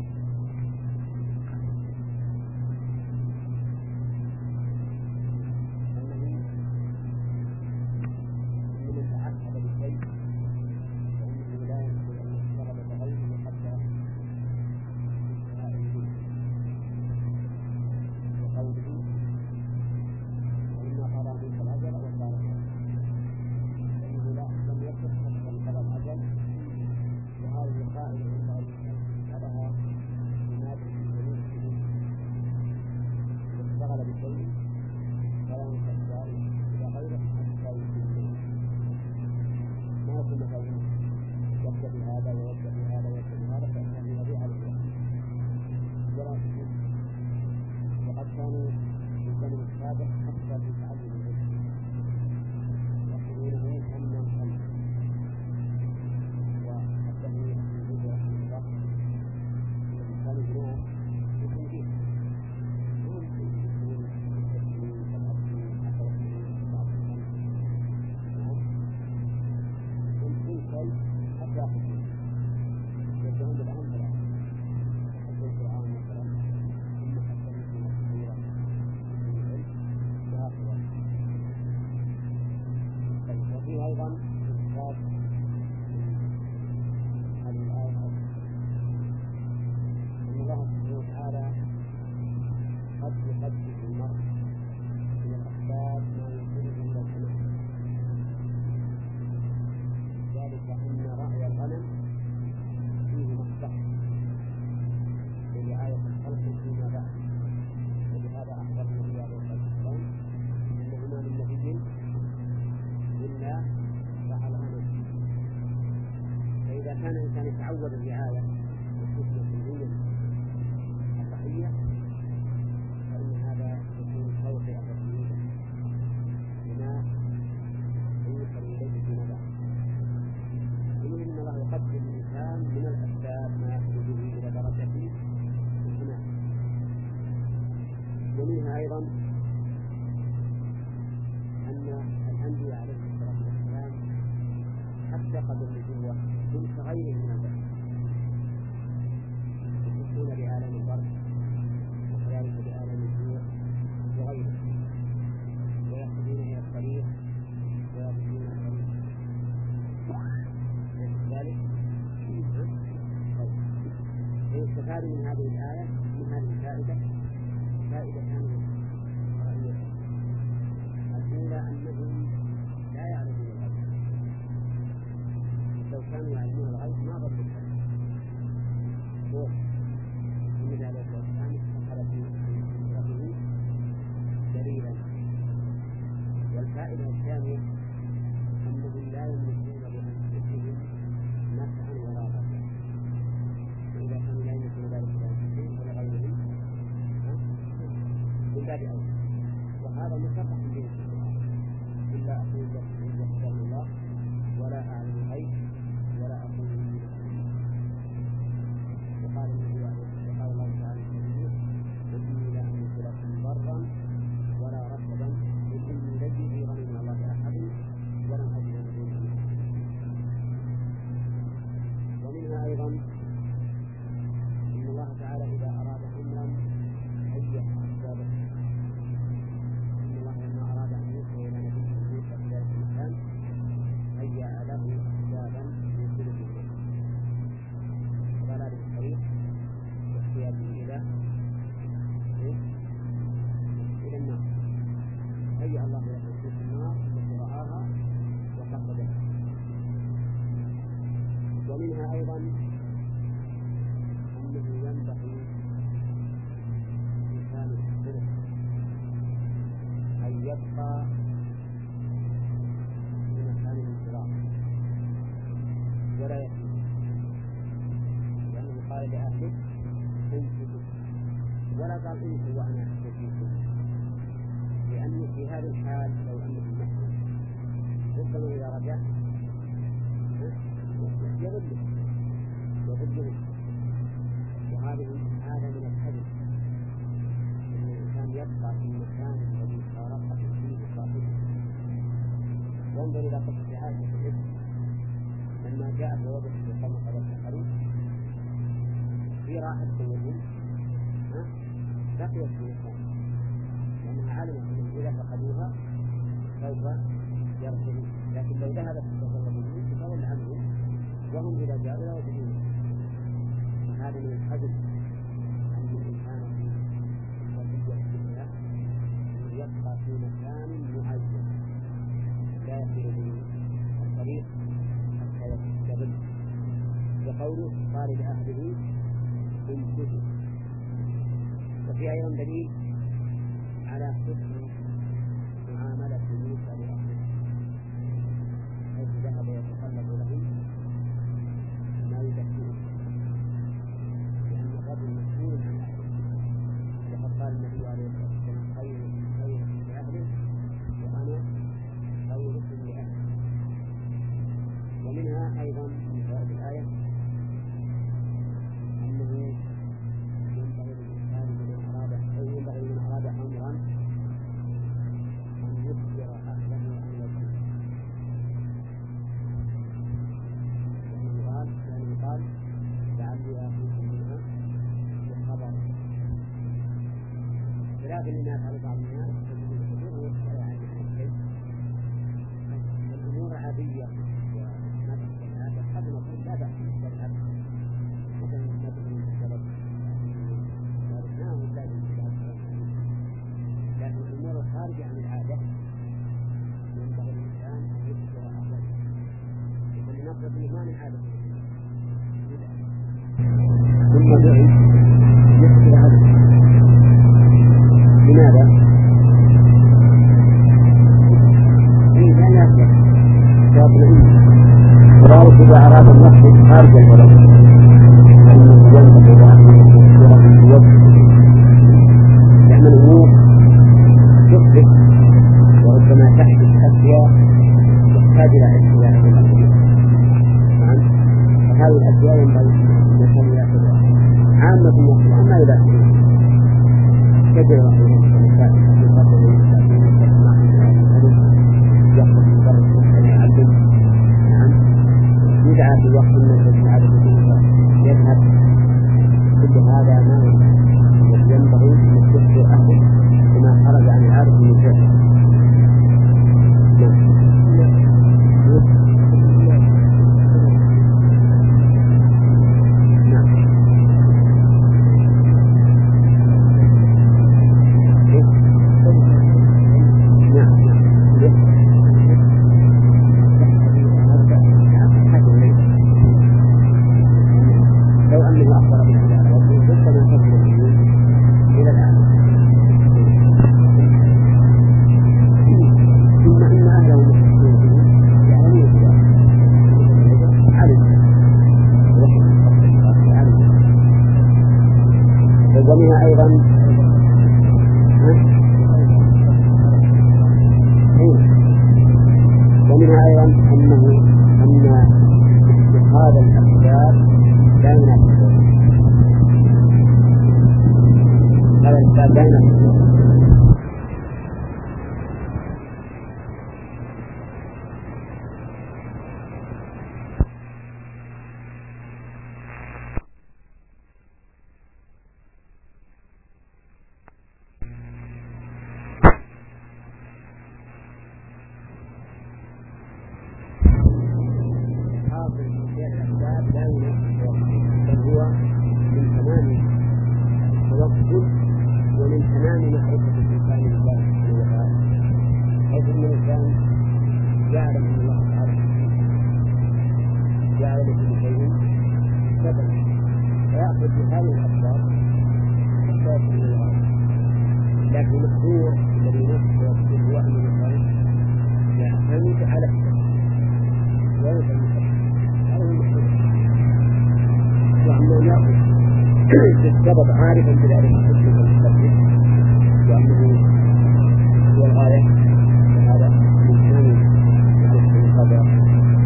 كان الإنسان يتعود الرعاية والخدمة الدنيا الصحية فإن هذا يكون فوق أبدية لما يوصل إليه في نبع. يقول إن الله يقدر الإنسان من الأسباب ما يخرج به إلى درجة الحماية. ومنها أيضا أن الأنبياء عليهم الصلاة والسلام حتى قبل النبوة كنت غير من البشر يحسون بآلام البرد وكذلك بآلام الجوع وغيره، ويأخذون إلى الطريق ويأخذون الطريق ذلك. فيستفاد من هذه الآية من هذه الفائدة فائدة ثانية رأية الثانية أنهم لا يملكون بأنفسهم نفعا ولا ضرا، وإذا كانوا لا يملكون ذلك بأنفسهم فلغيرهم من باب أولى. وهذا مصرح به إلا أقول لكم الله ولا أعلم الغيب ولا أقول إني وقال النبي وقال الله تعالى إني لا أملك لكم ضرا ولا رشدا إني لجئ غني من الله أحد ولم أجد من دونه. ومنها أيضا إن الله تعالى إذا أراد أمرا هيأ أسبابه. إن الله لما أراد أن يوصل إلى نبيه موسى في ذلك المكان هيأ له أسبابا يوصل به ضلال الطريق واحتياجه إلى إلى النار. هيأ الله له تلك النار التي رآها وقصدها. ومنها أيضا أنه ينبغي لإنسان الصدق أن يبقى في مكان الانصراف ولا يخرج، لأنه قال لأهله انفذوا ولا قال انفذوا وأنا أستفيدكم، لأنه في هذه الحال لو أنه محرم ربما إذا رجع يضل يضل وهذه هذا من الحدث أن الإنسان يبقى في المكان الذي فارقه فيه صاحبه. وانظر إلى قصة عائشة في الحج لما جاءت ووجدت في قوم قبل الحريق في راحة سيدهم بقيت في المكان لأنها علمت أنهم إذا فقدوها سوف يرسلون، لكن لو ذهبت تتطلب تتولى عنهم وهم إذا جاءوا لا يجدون. هذا من الحدث أن الإنسان في وصية الدنيا يبقى في مكان معين لا يصير به الطريق حتى يستقبل. وقوله قال لأهله انفذوا. وفي أيضا دليل على حسن معاملة موسى لأهله حيث ذهب يتطلب لهم ما يذكره، لأن الرجل مسؤول عن أهله، وقد قال النبي عليه الصلاة والسلام خير خير لأهله وأنا خيركم لأهله. ومنها أيضا من فوائد الآية أنه ينبغي للإنسان من أراد أو ينبغي من أراد أمرا أن يخبر أهله عن الوجه، لأنه قال لأنه قال لعلي آتيكم منها بخبر. خلاف الناس على بعض الناس الأمور ولا عن الشيء الأمور عادية هذا قد نقول لا بأس بالذهب مثلا مثل السبب لا ولا بالذهب، لكن الأمور الخارجة عن العادة ينبغي الإنسان أن يذكر أهله يقول لنفرض أنه ما من عادة ثم دعي يذكر أهله. لماذا؟ إيه لا يأخذ يطمئن. وذلك إذا أراد المسجد خارج البلد أنه ينبغي له أن يذكره في وجهه، لأن الأمور تخرج وربما تحدث أشياء تحتاج إلى إلى الأمر. فهذه الأشياء ينبغي الإنسان يأخذها عامة الناس أما إذا كثر رحمه النساء في قبل الإنسان يسمع يأخذ مجرد أن يعلم يدعى في وقت من العادة يذهب. كل هذا ما ينبغي أن يذكر أهله بما خرج عن العادة من الجهل. بين بل هو من تمام التوكل ومن تمام معرفة الإنسان بالله سبحانه وتعالى، حيث أن الإنسان يعلم أن الله تعالى جعل لكل شيء سببا فيأخذ بهذه الأسباب حتى يكون الغاية. لكن المحظور الذي نفسه يقول هو أن الإنسان يعتمد على السبب وينسى المسبب، هذا هو المحظور. وأما يأخذ بالسبب عارفا بذلك الحكم والمسبب وأنه هو الغاية، فهذا من ثاني القدر.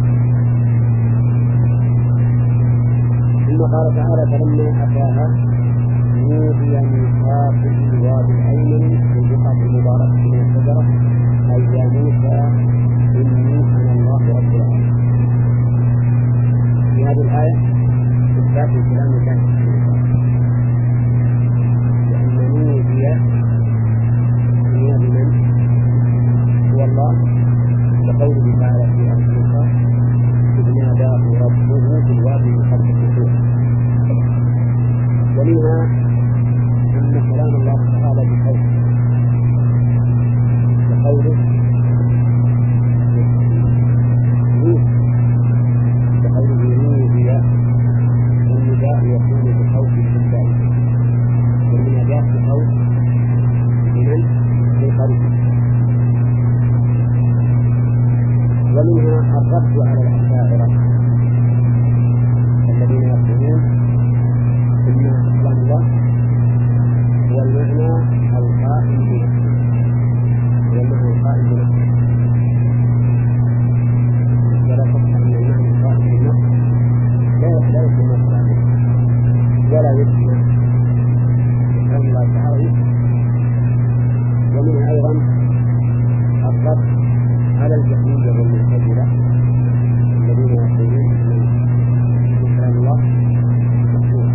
ثم قال تعالى: فلما أتاها نودي من صاحب الوادي الأيمن في البقعة المباركة من الشجرة أي يا موسى إني أنا الله رب العالمين. في هذه الآية إثبات كلام الله لأن نودي نودي من هو الله، وقوله تعالى في آية موسى إذ ناداه ربه بالوادي المقدس طور. ومنها أن كلام الله تعالى بقوله بقوله بقوله نودي والنداء يكون بخوف الشدائد، والمنادات بخوف لمن للقريب. ومنها الرد على الأشاعرة الذين يقولون إن كلام الله هو المعنى القائم بنفسه، هو المعنى القائم بنفسه، ولا شك أن المعنى القائم بنفسه لا يسمى كلامه ولا يسمى كلام الله تعالى. ومنها أيضا الرد على الجهمية والمعتزلة الذين يقولون إن كلام الله مخلوق،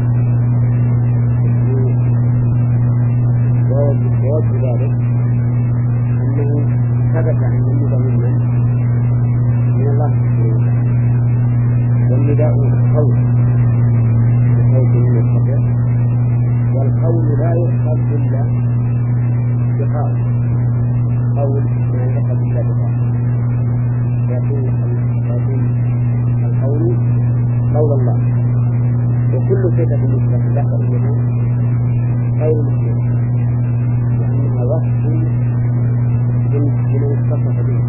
ووجه ذلك أنه ثبت عن النداء ممن من الله سبحانه وتعالى، والنداء قول بصوت مرتفع، والقول لا يؤخذ إلا بقول، قول لا يؤخذ إلا بقول، يكون القول قول الله. وكل صفة بالنسبة لله يكون قول مسلم، لأنها وصف لمن اتصف به،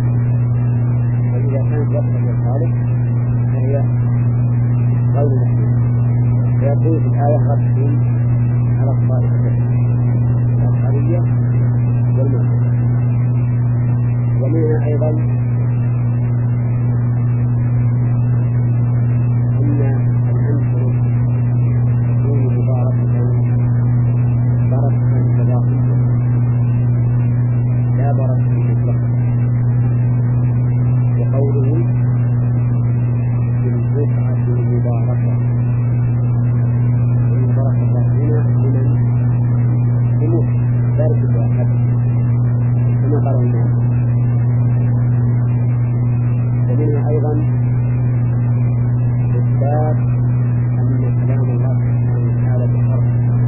فإذا كانت وصفا للخالق فهي قول مسلم. فيكون في الآية رد على الطائفتين الأشعرية والمعتزلة. ومنها أيضا أن الأنفس تكون مباركة بركة تضافية لا بركة مطلقة، وقوله في البقعة المباركة وإن بركة الله هنا لمن يموت ذلك الواحد كما قال الناس. ومنها أيضا إثبات أن كلام الله سبحانه وتعالى بحرف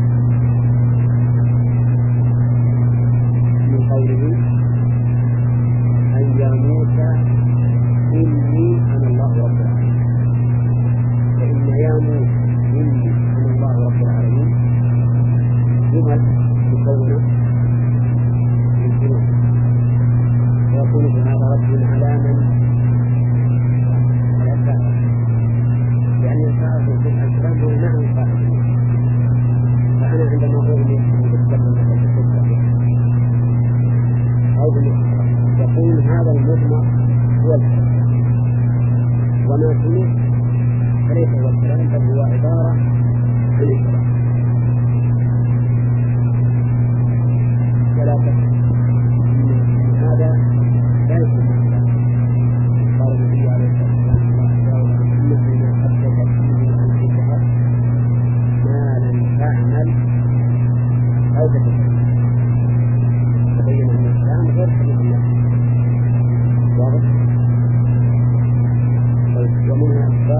من قوله أن يا موسى إني أنا الله رب العالمين. فإن يا موسى إني أنا الله رب العالمين جمل مكونة من حروف، ويكون في هذا رد على من لأن الفاعل في الكلام هو معنى الفاعل. فأنا عندما أقول لي بالكلام أو يقول هذا المجمع هو الكلام، وما سمع فليس هو الكلام بل هو عبارة عن الكلام. ولا تفهم أن هذا لا يكون الكلام. قال النبي عليه الصلاة والسلام ما لم تعمل أو تتكلم، تبين أن الكلام غير حديث الله واضح. ومنها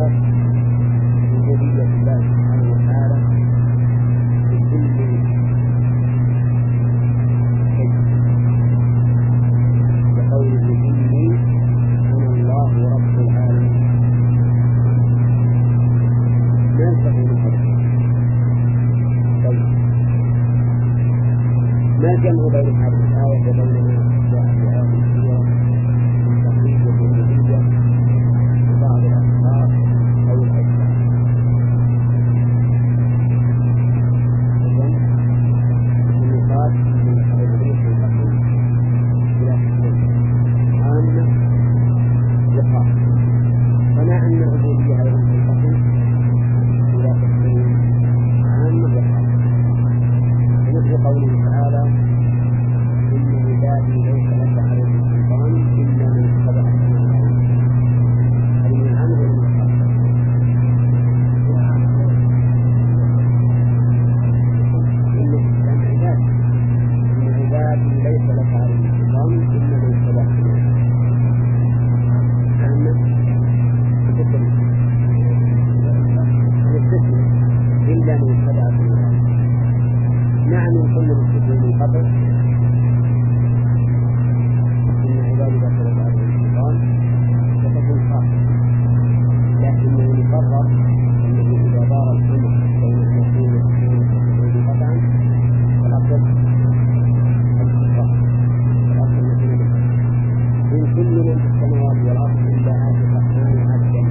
من في السماوات والأرض إلا آتي الرحمن عبدا.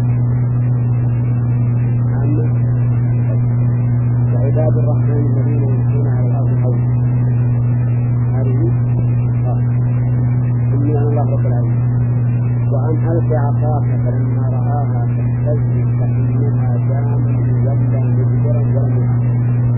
عامة وعباد الرحمن الذين يمشون على الأرض حولا. هذه إني أنا الله رب العالمين. وأن ألق عصاك فلما رآها تهتز كأنها جان ولا مدبرا ولم يعلم.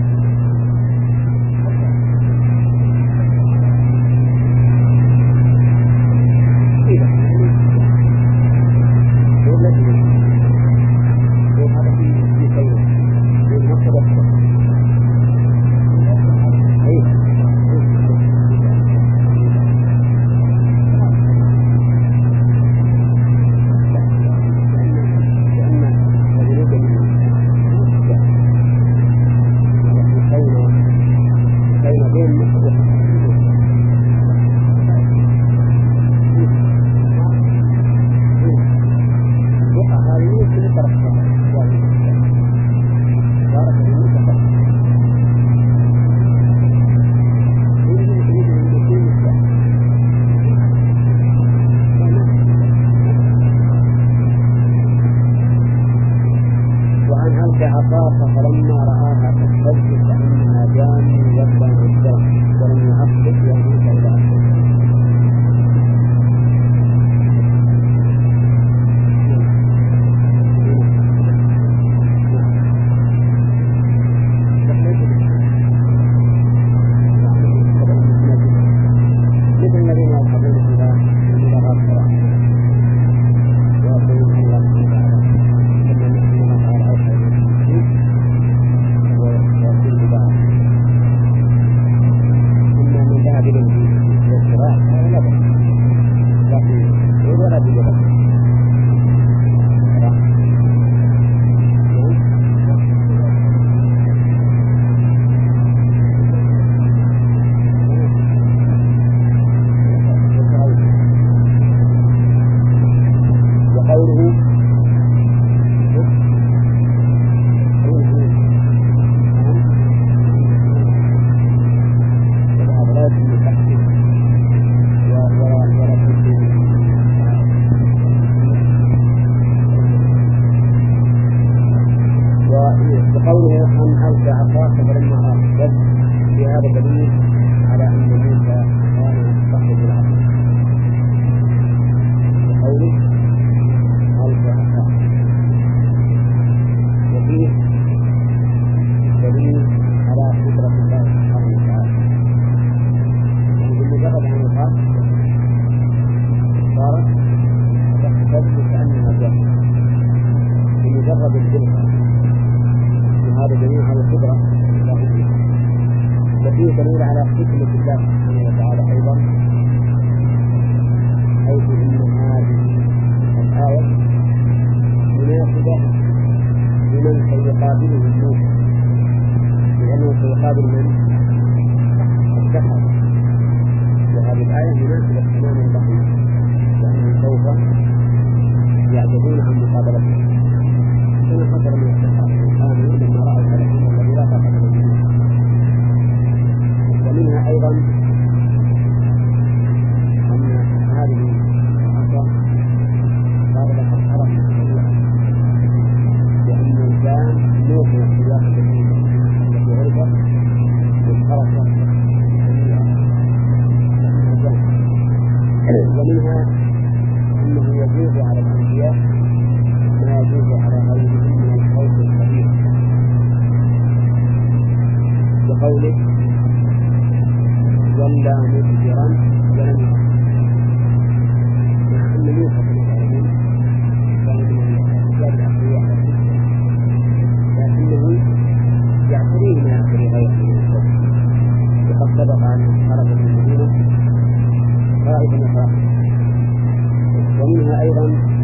ومنها أيضا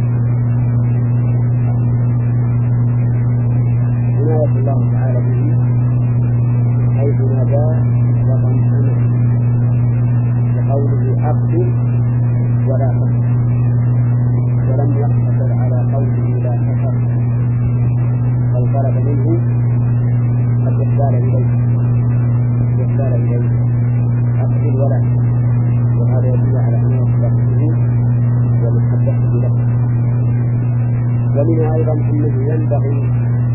عناية الله تعالى به حيث نادى وطمأنه بقوله أقبل ولا تخف، ولم يقتصر على قوله لا تخف، بل طلب منه الإقبال إليه الإقبال إليه أقبل ولا تخف، وهذا يدل على عناية الله به أيضا أنه ينبغي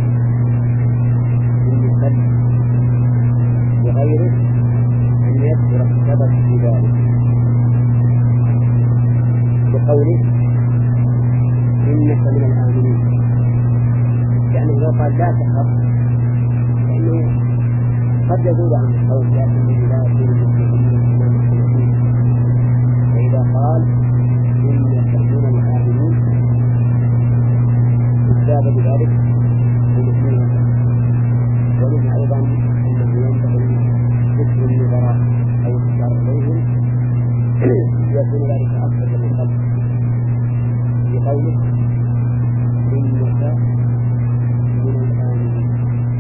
للمسلم وغيره أن يذكر السبب في ذلك بقوله إنك من الآمنين، لأنه لو قال لا تخف فإنه قد يزول عن الخوف لكنه لا يكون المسلمين أمام المسلمين. فإذا قال إنك من الآمنين استجاب بذلك المسلمين. ومنها أيضا أنه ينبغي ذكر النظراء أو الإشارة إليهم يكون ذلك أكثر من قبل في قوله إنك من الآمنين.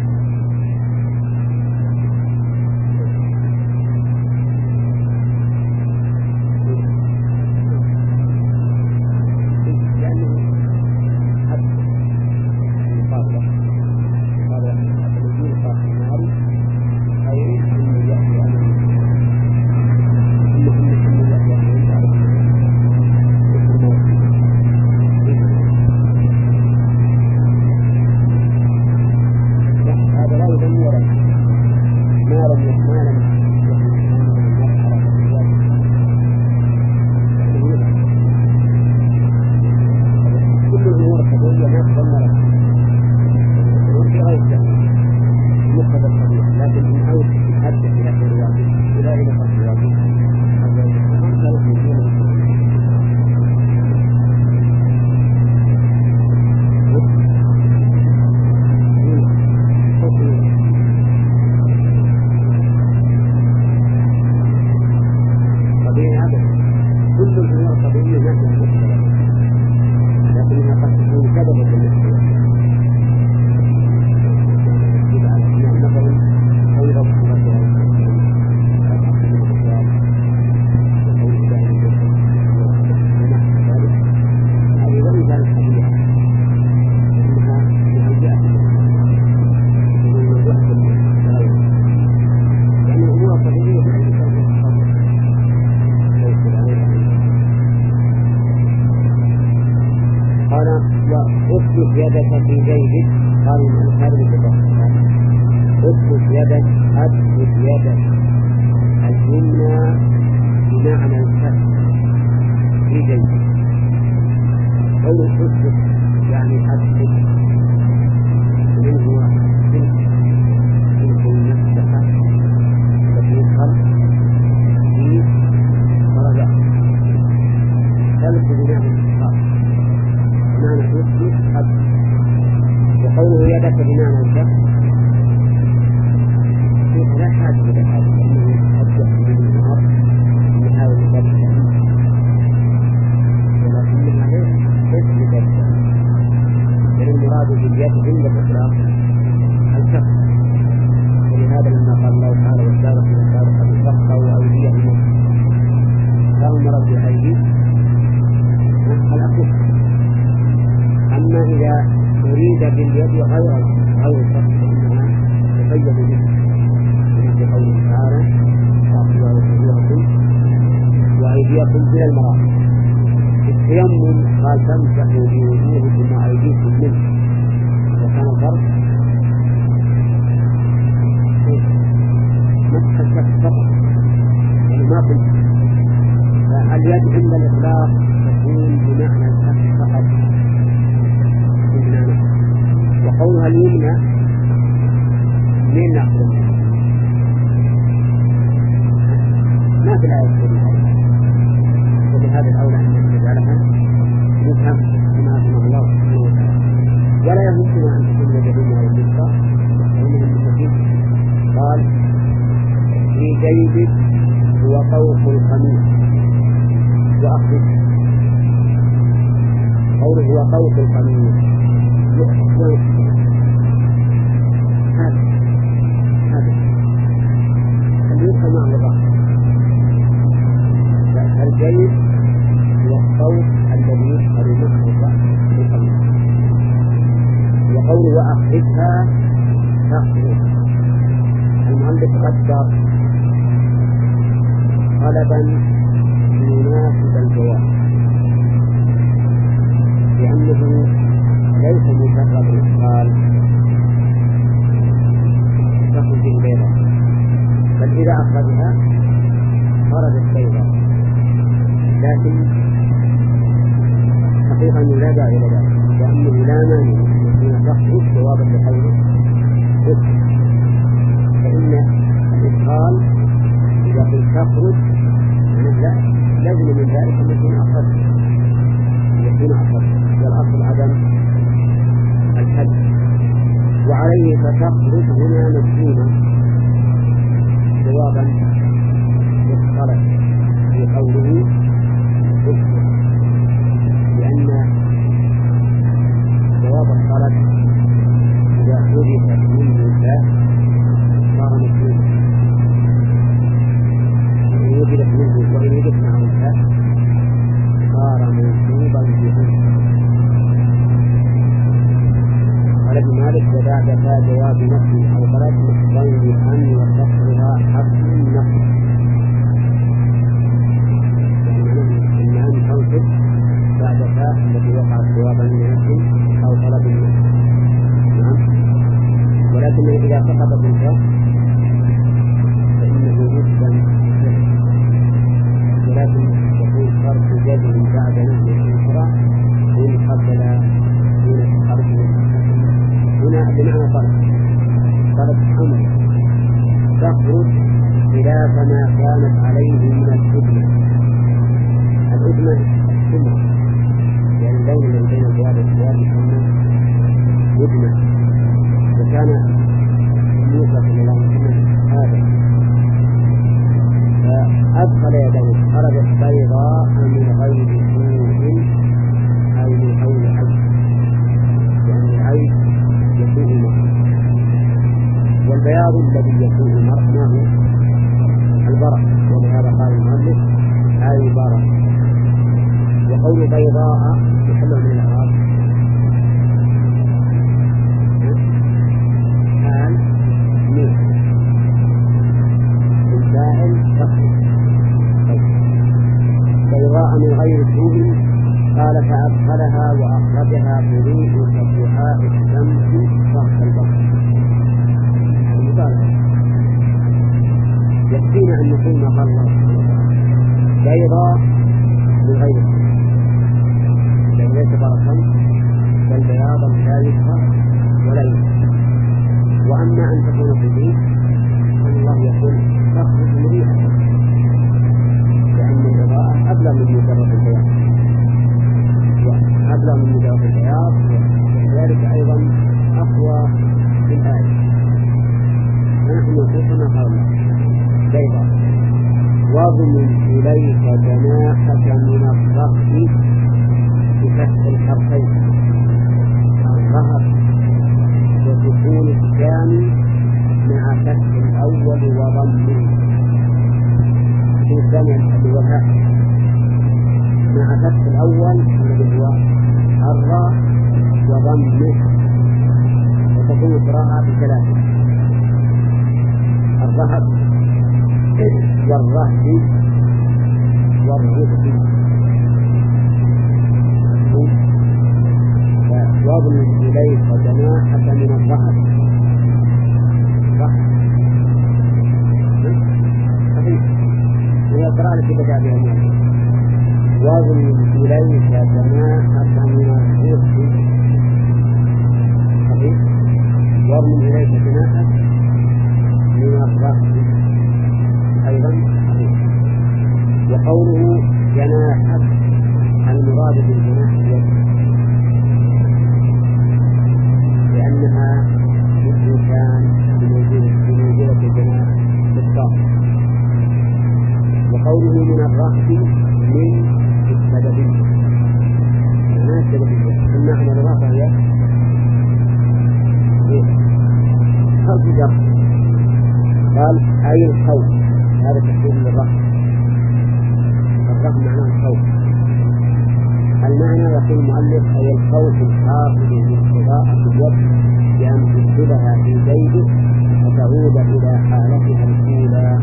يدك في جيبك، قالوا من هذا الكتاب اسلك يدك، أسلك يدك اليمنى بمعنى الكف في جيبك. قول اسلك يعني أسلك منه أسلك منه نفسك التي الخلق في درجة سلك بمعنى الإسقاط بمعنى اسلك أسلك. وقوله يدك بمعنى الكف لا حاجة إلى هذا لأنه قد يحصل من النار يحاول ذلك، ولكنها ليست بذلك، بل المراد باليد عند الإطلاق الكف. ولهذا لما قال الله تعالى والسارق والسارقة فاقطعوا أيديهما فهم مرض الأيدي الأكف. أما إذا أريد باليد غير غير الكف فإنها تقيد به في قوله تعالى فاقطعوا وجوهكم وأيديكم إلى المرافق. في التيمم قال تمسحوا بوجوهكم وأيديكم منه، وكان الفرق مسح الكف فقط يعني ما قلت. فاليد عند الإطلاق تكون بمعنى الكف فقط. وقولها اليمنى من نأخذ ما في الآية الكريمة، ولهذا الأولى أن نجعلها نفهم بما أسمى الله سبحانه وتعالى. ولا يمكن أن تكون اليمنى واليسرى فإنه المستفيد قال في جيبك هو طوق القميص وأخذ. قوله هو طوق القميص هذا هذا اليسرى مع الظهر. الجيب هو الصوت الذي يشعر منه الرأس بالقلب. وقوله وأخرجها تخرج، المؤلف قدر طلبا يناسب الجواب، لأنه ليس الحقيقة أنه لا داعي إلى ذلك، لأنه لا مانع أن يكون تخرج جوابا لقوله فإن الإدخال إذا قلت تخرج لا لازم من ذلك أن يكون أخرج يكون أخرج والأصل عدم الحد. وعليه فتخرج هنا مجزومة جوابا للطلب في قوله اذكر، لأن جواب الطلب إذا حدثت منه الفاء صار مجزوما، وإن وجدت منه وإن وجدت معه الفاء صار منصوبا بهم. قال ابن مالك وبعد فاء جواب نفي أو طلب محضن بأن وكسرها حرف النفي، يعني أن تنصب بعد فاء التي وقعت جوابا لنفي أو طلب النفي. ولكن إذا سقطت الفاء فإنه يجزم، ولكن يكون صرف جزم بعد نفي أخرى إن قبل دون حرف هنا بمعنى طلب طلب حمل تخرج خلاف ما كانت عليه من الأدمة. الأدمة السمرة، يعني اللون الذي بين الجواب والجواب يسمى أدمة، وكان موسى صلى الله عليه وسلم هذا فأدخل يديه خرجت بيضاء من غير سوء أو من حول عيب، يعني العيب يسوء المرء، والبياض الذي يسوء المرء ما هو البرق، ولهذا قال المؤلف أي برق. وقول بيضاء يحل من الأعراب حال ميت السائل تخرج بيضاء من غير سوء، قال فأدخلها وأخرجها بريء كدعاء الشمس صرف البصر. يكفينا أن نقول ما قال الله بيضاء من غير سوء، لأن ليس برقا بل بياضا لا يكفر ولا يكفر. وأما أن تكون في بيت فالله يقول تخرج مريئة، لأن الإضاءة أبلغ من مجرد البياض وأبلغ من مجرد البياض، وذلك أيضا أقوى في الآية. ونحن نقول كما قال الله بيضاء واضم إليك جناحك من الرهب بفتح الحرفين الرهب وسكون الثاني مع فتح الأول وضمه، السكون الثاني الذي هو الهاء مع فتح الأول الذي هو الراء وضمه، وتكون القراءة بثلاثة الرهب والرهب والرهب. واضم إليك جناحك من الرهب رهب صحيح هي القراءة التي بدأ بها المؤلف. واضم إليك جناحك من الرهب صحيح واضم إليك جناحك من الرهب أيضا صحيح. وقوله جناحك المراد بالجناح اليد، لأنها مثل كان بموجودة الجناح بالضبط. وقوله من الرهب من السببية، ما السببية؟ المعنى الرهب هي خوف جرح، قال أي الخوف، هذا تفسير للرهب. الرهب معناه الخوف، المعنى يقول المؤلف أي الخوف الحاصل من قضاء اليد بأن تدخلها في جيبه وتعود إلى حالتها الأولى.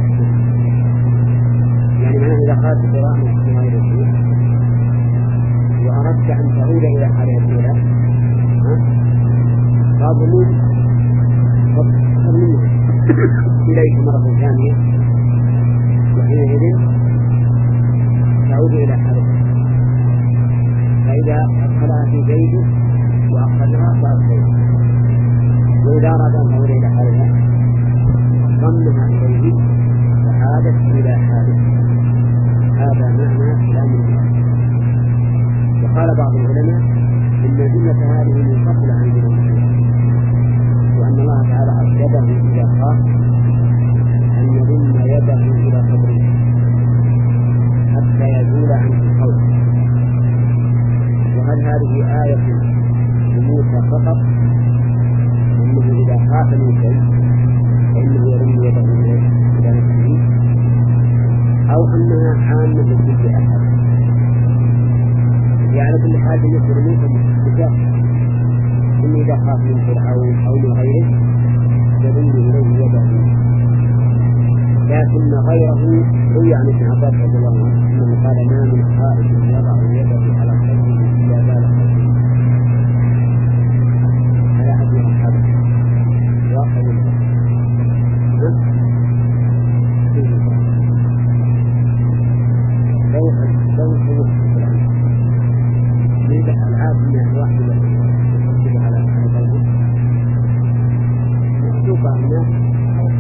يعني معناه إذا قالت القراءة من غير شيء وأردت أن تعود إلى حالتها الأولى فاضموا فاضموا إليك مرة ثانية، وحينئذ تعود إلى حالتها. فإذا يده وأخرجها صارت خيرا. وإذا أراد أن تعود إلى حالها ضمها إليه فعادت إلى حالها. هذا معنى كلام الله. وقال بعض العلماء إن جملة هذه منفصلة عن جملة، وأن الله تعالى أرشده إذا خاف أن يضم يده إلى صدره حتى يزول عنه الخوف. وهل هذه آية لموسى فقط أنه إذا خاف من شيء فإنه يضم يده إلى نفسه، أو أنها عامة لكل أحد؟ يعني كل حال يصير منكم بشاء إن إذا خاف من فرعون أو من غيره يضم إليه يده. لكن غيره روي عن ابن عباس رضي الله عنه أنه قال ما من خائف يضع يده على خده إلا بال خده على أبي أصحابه واقع منه. لو لو حدث من العاب من الواحد يحدث على قلبه مكتوبة هنا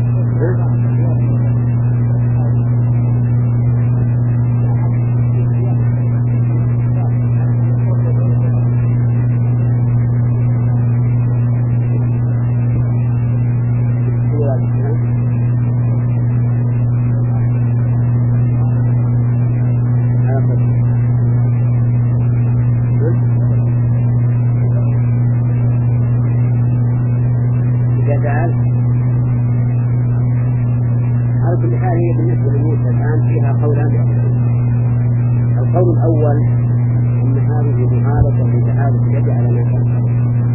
القول الأول أن هذه معالجة لإعادة اليد على ما كان قبل.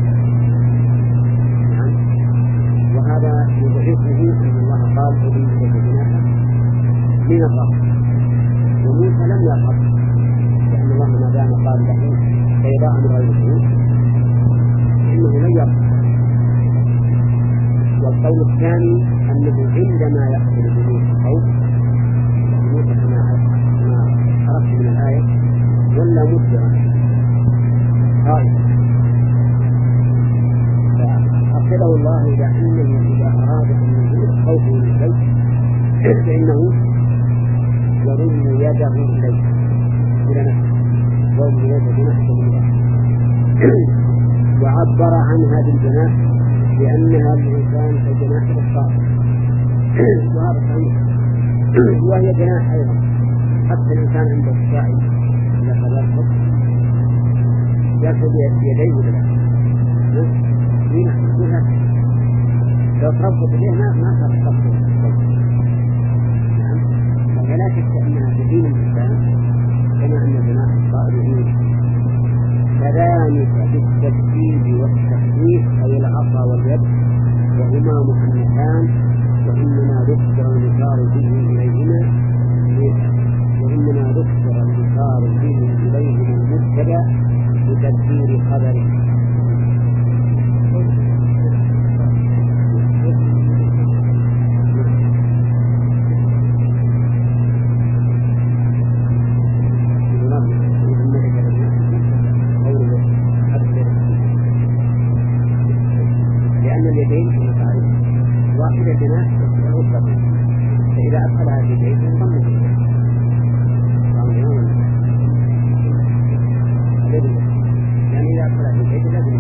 نعم. وهذا يضعفه أن الله قال أذن بجناحه من الرحم، وموسى لم يرحم لأن الله ما دام قال له فإذا أمر غيره إنه لن يرحم. والقول الثاني أنه عندما يحصل بنوت الخوف موسى كما خرجت من الآية ولا مدبرا خائفا، فأرسله الله إلى أنه إذا أراد أن يزول خوفه من شيء فإنه يضم يده إليه إلى نفسه يضم يده نفسه إليه. وعبر عنها بالجناح لأنها الإنسان كالجناح الصائم، وهذا صحيح، وهي جناح أيضا. حتى الإنسان عند الشاعر إذا تبرك يأخذ يديه ولا لا؟ لو تربط إليه ما ما تربط. نعم. ولا شك أنها تدين الإنسان كما أن جناح الصائر يدين. كذلك بالتدبير والتحديث أي العصا واليد وهما مؤنثان، وإنما ذكر المثار به إليهما وإنما ذكر المثار به إليهما المبتدأ بتدبير خبره. لأن اليدين كما تعرف واحدة جناح والأخرى، فإذا أدخلها اليدين فانضمت يعني إذا أدخلها اليدين لازم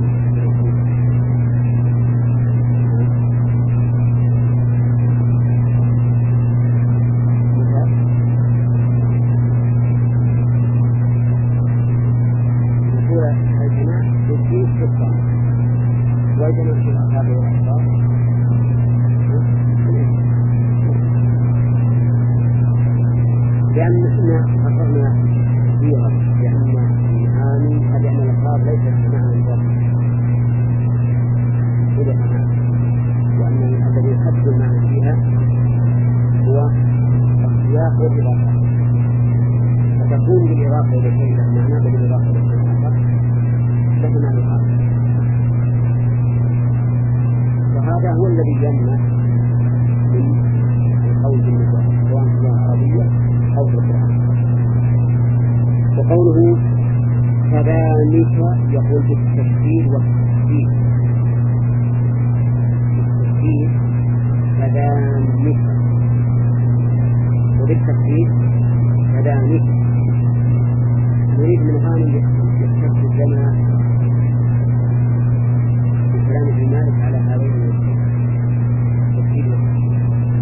فدانك يقول بالتشكيل والتشكيل بالتشكيل فدانك، وبالتشكيل فدانك. نريد من هذا يستشكل لنا بكلام ابن مالك على هذين التشكيل والتشكيل.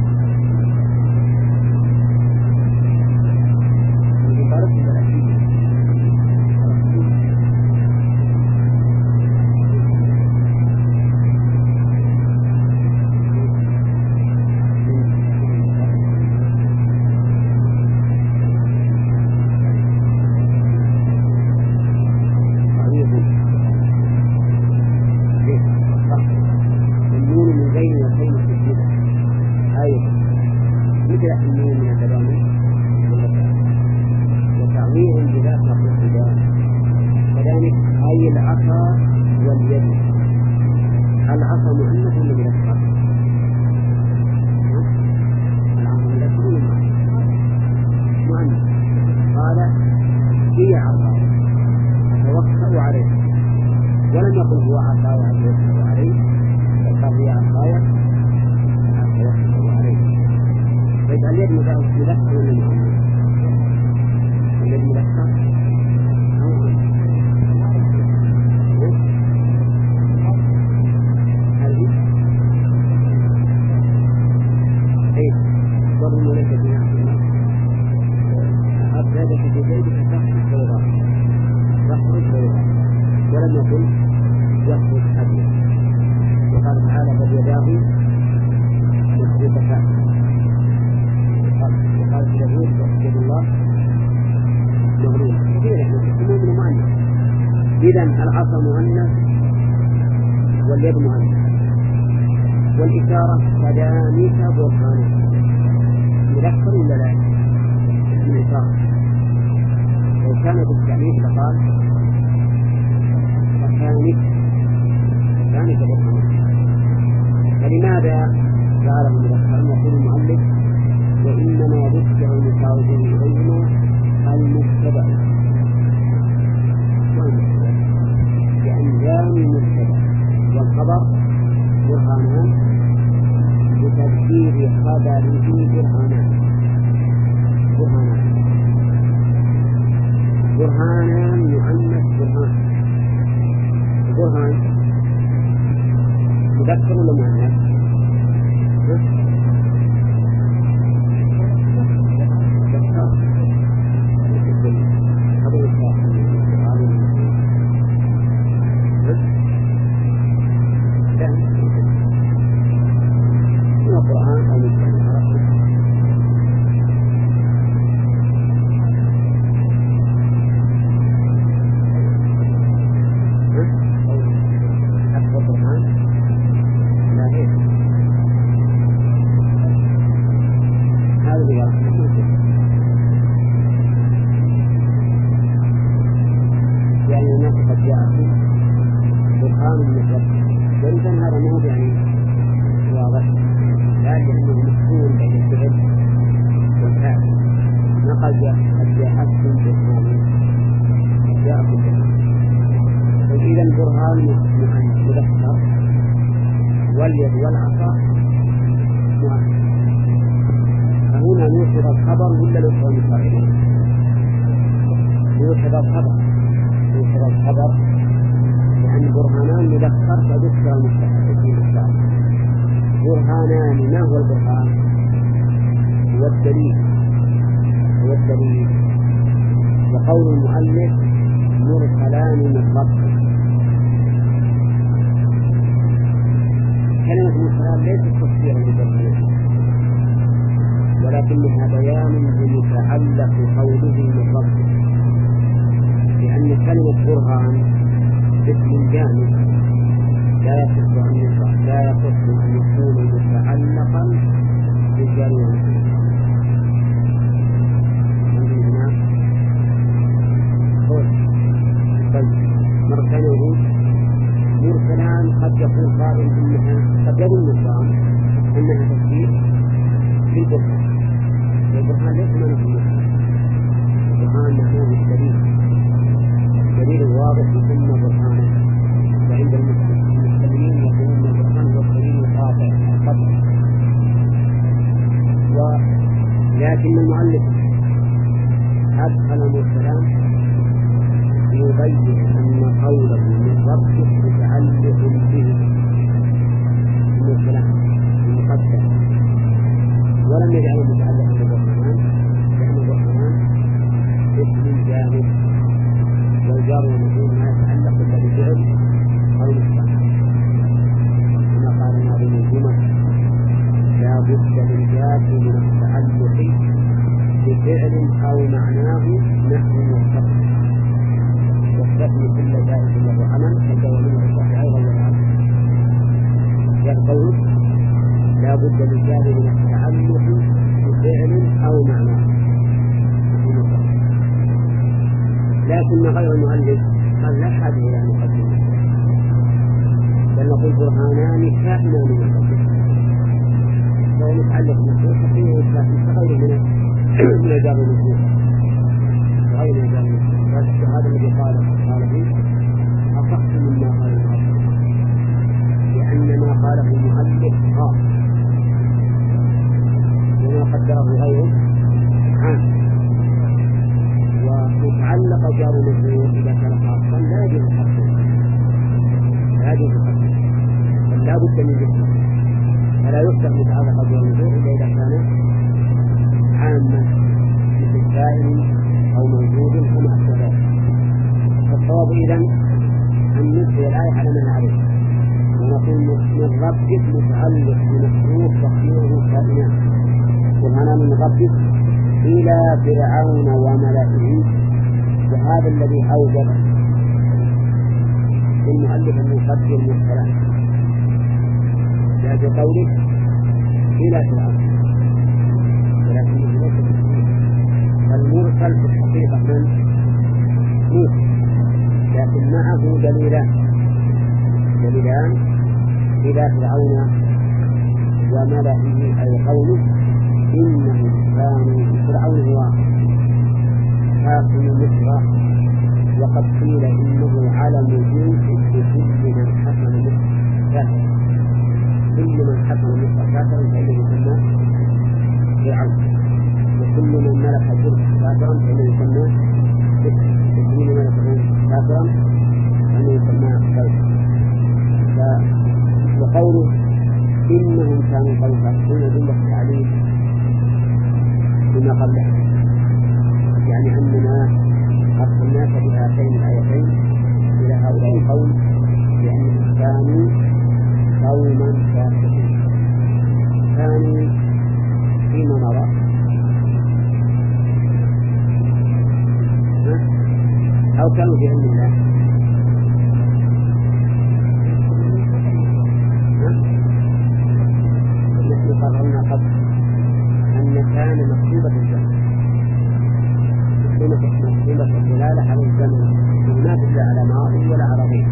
ولم يقل هو عصايا أتوكل عليه، بل قال هي عصايا أتوكل عليه. فإذا اليد مذكر ولا مؤنث؟ اليد مذكر أو هذه أي ضرب لك بناء أبدأ في جيدك تخرج بيضاء تخرج بيضاء، ولم يقل يخرج أبيض. وقال تعالى بل يداه مبسوطتان، وقال في اليهود يد الله مغلولة. كثير احنا نسميه مؤنث. إذا العصا مؤنث واليد مؤنث. والإشارة فدانك برهانك مذكر ولا لا؟ الإشارة لو كان بالتأنيث لقال فكانك فكانك برهانك. فلماذا جعله مذكرا؟ يقول المؤلف وإنما ذكر المتعود إليهما المبتدأ بأنجام المبتدأ والخبر برهانان بتذكير خبره برهانان برهانان برهانان مؤنث برهان. برهان مذكر ولا مؤنث؟ واليد والعصا مؤنث. فهنا نوصل الخبر ولا نوصل المفاعل؟ نوصل الخبر نوصل الخبر لأن برهانان مذكر فذكر المفاعل. برهانان ما هو البرهان؟ هو الدليل هو الدليل وقول المؤلف مرسلان من ربه. كلمة مرسلان ليست تفسيرا للبرهان ولكنها بيان بمتعلق قوله من ربه، لأن كلمة برهان اسم جامد لا يصح أن لا يصح أن يكون متعلقا بالجار والمجرور. مرسلان مرسلان قد يكون قائل إنها قد يظن النظام أنها تفسير للبرهان. البرهان ليس معنى البرهان معناه الدليل الدليل الواضح يسمى برهانا، وعند المسلمين يقولون البرهان هو الدليل القاطع القطعي. ولكن المؤلف أدخل الكلام يبين أن قوله من ربك متعلق به من الكلام المقدم، ولم يجعله متعلقا بالرحمن، لأن الرحمن اسم جامد، والجار والمجرور ما يتعلق إلا بفعل أو مصطلح، كما قال ناظم الجمل: لا بد للجار من التعلق بفعل أو معناه نحو مصطلح، واستثني كل جائز له عمل فجاء منه الصحيح غير العمل. يقول لا بد للجار من التعلق بفعل أو معناه نحو مصطلح. لكن غير المؤلف قال لا حاجة إلى مقدمة، بل نقول برهانان كائنان من القدس، وهو متعلق بالنصوص فيه إثبات غير من من الجار والمجرور غير الجار والمجرور. هذا الذي قال قال فيه أصح مما قال المؤلف، لأن ما قاله المؤلف خاص وما قدره غيره عام، ومتعلق جار والمجرور إذا كان خاصا لا يجوز حقه لا يجوز حقه بل لا بد من ذكره، فلا يفتح متعلق جار والمجرور إلا إذا كان عاما مثل سائل أو موجود كما أشبه. فالصواب إذن أن نبقي الآية على ما عليه، ونقول من ربك متعلق بمخلوق تقديره كائنات، برهانان من ربك إلى فرعون وملئه. وهذا الذي أوجب المؤلف أن يقدر الكلام لا بقوله إلى فرعون، ولكنه ليس بالتقدير، فالمرسل في الحقيقة من موسى، لكن معه دليلان دليلان إلى فرعون وملئه، أي قوله إنهم كانوا فرعون هو حاكم مصر، وقد قيل إنه علم جنس لكل من حكم مصر كافرا، كل من حكم مصر كافرا فإنه يسمى فرعون، وكل من ملك الجرس كافرا فإنه يسمى وكل من ملك الجرس كافرا فإنه يسمى كافرا. وقوله إنهم كانوا قوم فاسقين جملة التعليل بما قبلها، يعني أننا أرسلناك بهاتين الآيتين إلى هؤلاء القوم لأنهم كانوا قوما فاسقين، كانوا فيما نرى أو كانوا في علم الله نحن قررنا قبل أن كان مكتوبة الزمن، مكتوبة الدلالة على الزمن ما تدل على ماضي ولا على غير،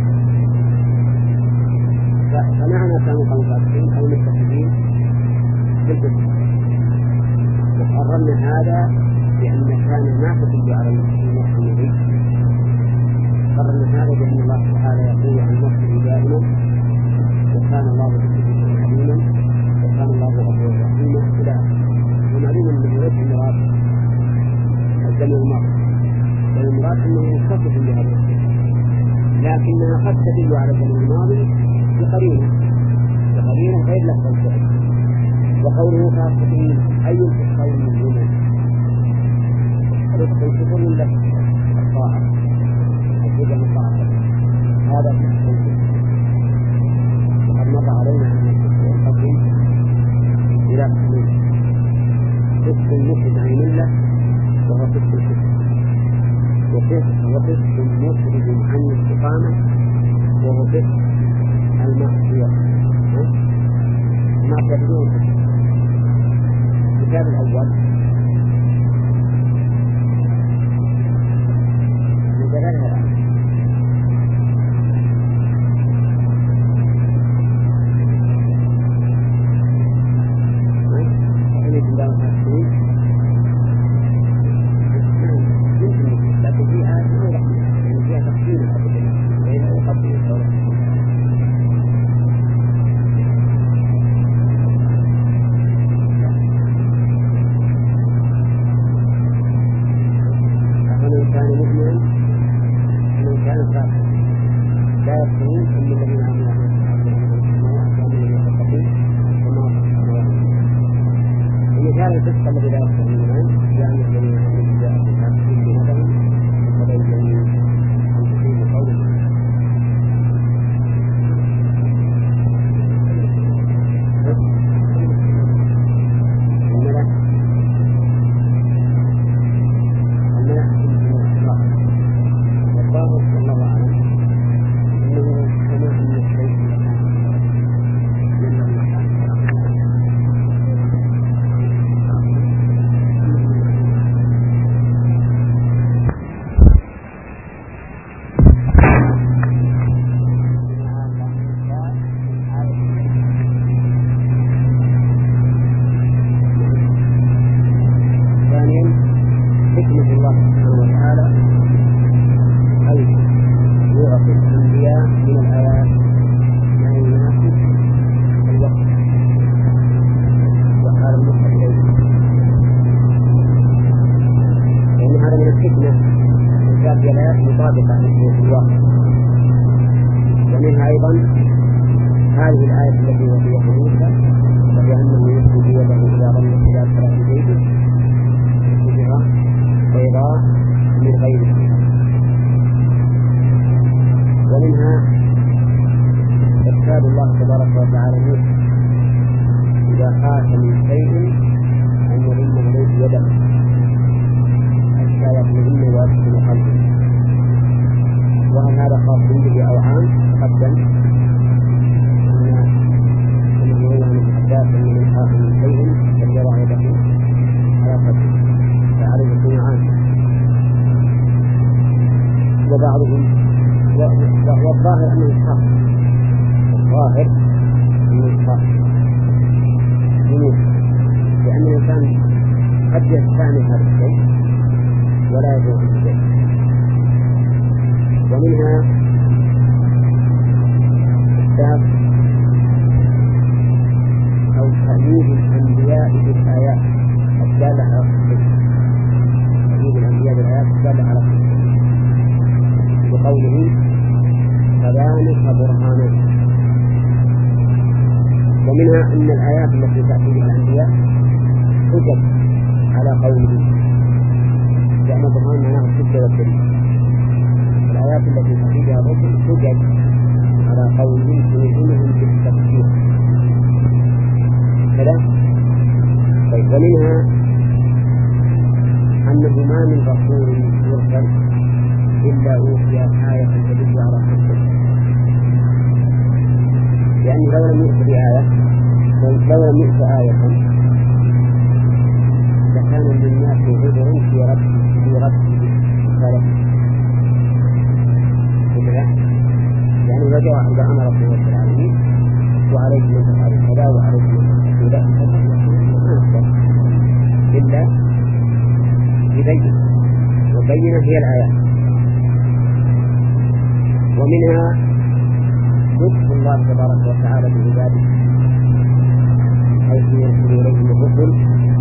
فمعنى كانوا قوم فاسقين أو متخذين بالبدء. وقررنا هذا لأن كان ما تدل على المحمدين، قررنا هذا لأن الله تعالى يقول عن نفسه دائما وكان الله بكل شيء عليما وكان الله غفورا رحيما إلى ومعلوم أنه ليس المراد الزمن الماضي، بل المراد أنه يخصص بهذا الشيء، لكنها قد تدل على الزمن الماضي بقرينة بقرينة غير لفظ الفعل. وقوله فاسقين أي الفسقين من هنا؟ الفسق من لفظ الطاعة الهدى من طاعة هذا فسق، وقد مر علينا أن الفسق ينقسم إلى قسمين: فسق مخرج عن الملة وهو فسق الكفر، وفسق مخرج عن الاستقامة وهو فسق المعصية. المعصية بدون فسق. الكتاب الأول من دلالها لكن فيها نوع يعني فيها تفصيل هي الآيات مطابقة في الواقع. ومنها أيضا هذه الآية التي هو في موسى وهي أنه يسجد يده إلى ظن إلى صلاة بيته يسجدها بيضاء من غير شيء. ومنها إرشاد الله تبارك وتعالى موسى إذا خاف من شيء أن يضم إليه يده حتى يطمئن ويسكن قلبه. وهل هذا خاص به أو عام؟ تقدم أنه يروى عن ابن عباس أن من خاف من شيء فليضع يده على قلبه فعليه يكون عاما. وبعضهم والظاهر أنه يخاف، الظاهر أنه يخاف لأن الإنسان قد يستعمل هذا الشيء ولا يدعو الشيء. ومنها إثبات أو تأييد الأنبياء بالآيات الدالة على الصدق، تأييد الأنبياء بالآيات الدالة على الصدق بقوله فذلك برهانان. ومنها أن الآيات التي تأتي بها الأنبياء حجج على قوله، لأن برهان معناه الحجة والدليل. الآيات التي تأتي بها الرسل حجج على قوله يلزمهم بالتفسير كذا. طيب ومنها أنه ما من رسول يرسل إلا أوتي آية تدل على حجة، لأن لو لم يؤت بآية لو لم يؤت آية لكان للناس عذر في رد في رد رسالته. يعني وجاء عند أمر رسول الله عليه وعليه من تفعل كذا وعليه من تفعل كذا إلا يبين، وبين هي الآيات. ومنها لطف الله تبارك وتعالى بعباده حيث يرسل إليهم الرسل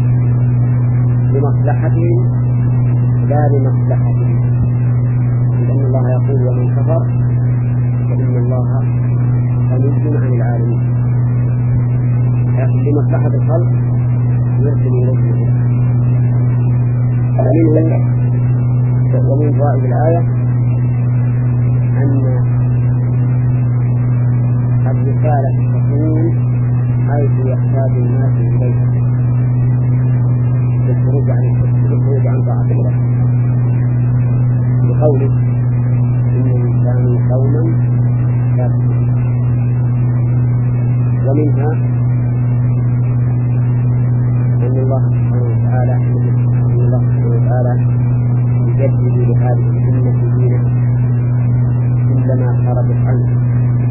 لمصلحتهم لا لمصلحتهم، لأن الله يقول ومن كفر فإن الله غني عن العالمين، لكن لمصلحة الخلق يرسل إليهم الرسل. ومن فوائد الآية أن الرسالة تكون حيث يحتاج الناس إليها للخروج عن الخروج عن طاعة الله، بقوله إن الإنسان قوما كافرين. ومنها أن الله سبحانه وتعالى أن الله سبحانه وتعالى يجدد لهذه الأمة دينها كلما خرجت عنه.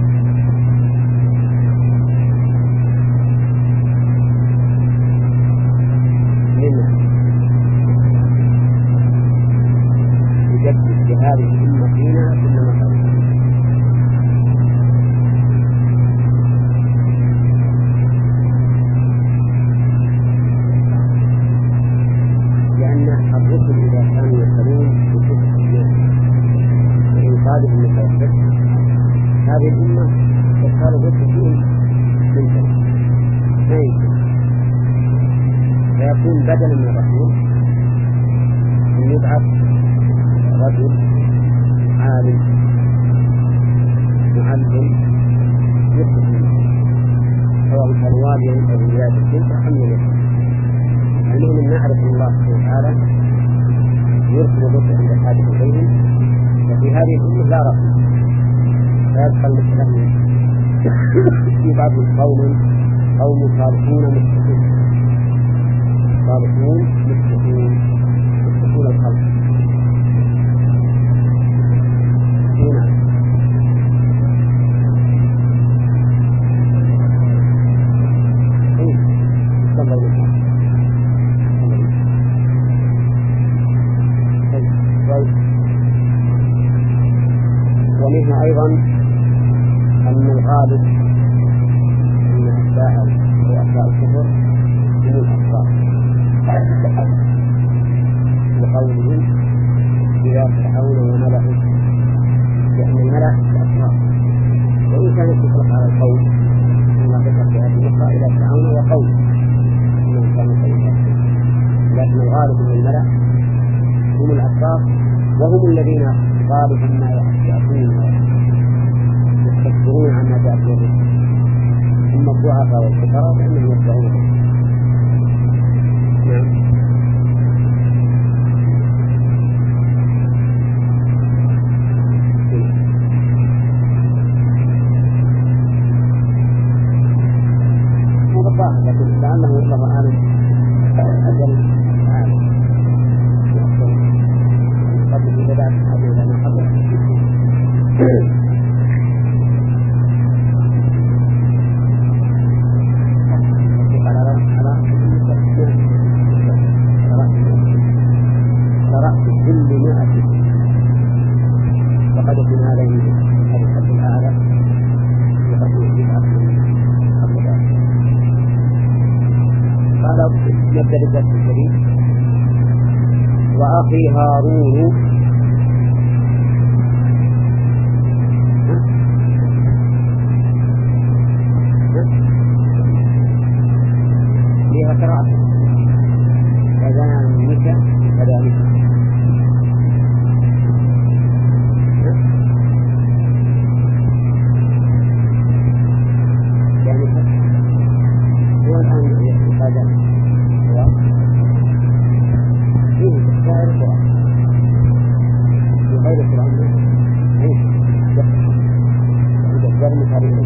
يجدد لهذه الأمة دينها كلما خرجت عنه. لأن الرسل إذا كانوا يسألون بصدق الناس وإنقاذهم من الشرك هذه الأمة تختار الرسل فيهم من ما يمكن، فيكون بدلا من الرسول أن يبعث رجل عالم معلم يخدم سواء كان واليا أو ولاد البنت أم يخدم. المهم أن نعرف أن الله سبحانه وتعالى يرسل الرسل عند حاجة إليهم، وفي هذه الأمة لا رسول فيبقى المسلمين في بعض القوم قوم صالحون متقون صالحون متقون متقون الخلق. ومنها أيضا أن الغالب أن أتباع رؤساء الكفر هم الأشرار، لقوله إذا فرعون ملأه، لأن الملأ أشراف، وإن كانت تطلق على القوم كما ذكر في هذه النقطة إلى فرعون وقوم إنهم كانوا قوم، لكن الغالب من الملأ هم الأشراف، وهم الذين غالبا ما يأتون ويستكبرون عما جاء به الرسل. ثم الضعفاء والفقراء فإنهم يتبعون. نعم. لكن لأنه الله أعلم أجل عالم قبل في بداية الحديث لما قبل على رأس كل مئة فقد يكون هذا من الحد الأعلى وقد يكون قال نبدأ بالدرس الجديد. وأخي هارون فيها قراءة كذلك كذلك هو الآن هذا فيه تشتغل القرآن في غير القرآن عيش يجب مثالين.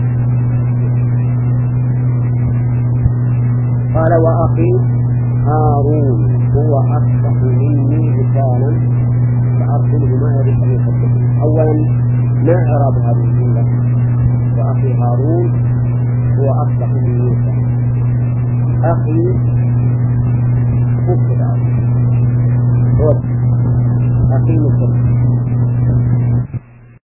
قال وأخي هارون هو أفصح مني لسانا فأرسله ما يريد أن يصدقه. أولا ما إعراب هذه الجملة؟ وأخي هارون هو أفصح مني لسانا. أخي مبتدأ هو أخي مسلم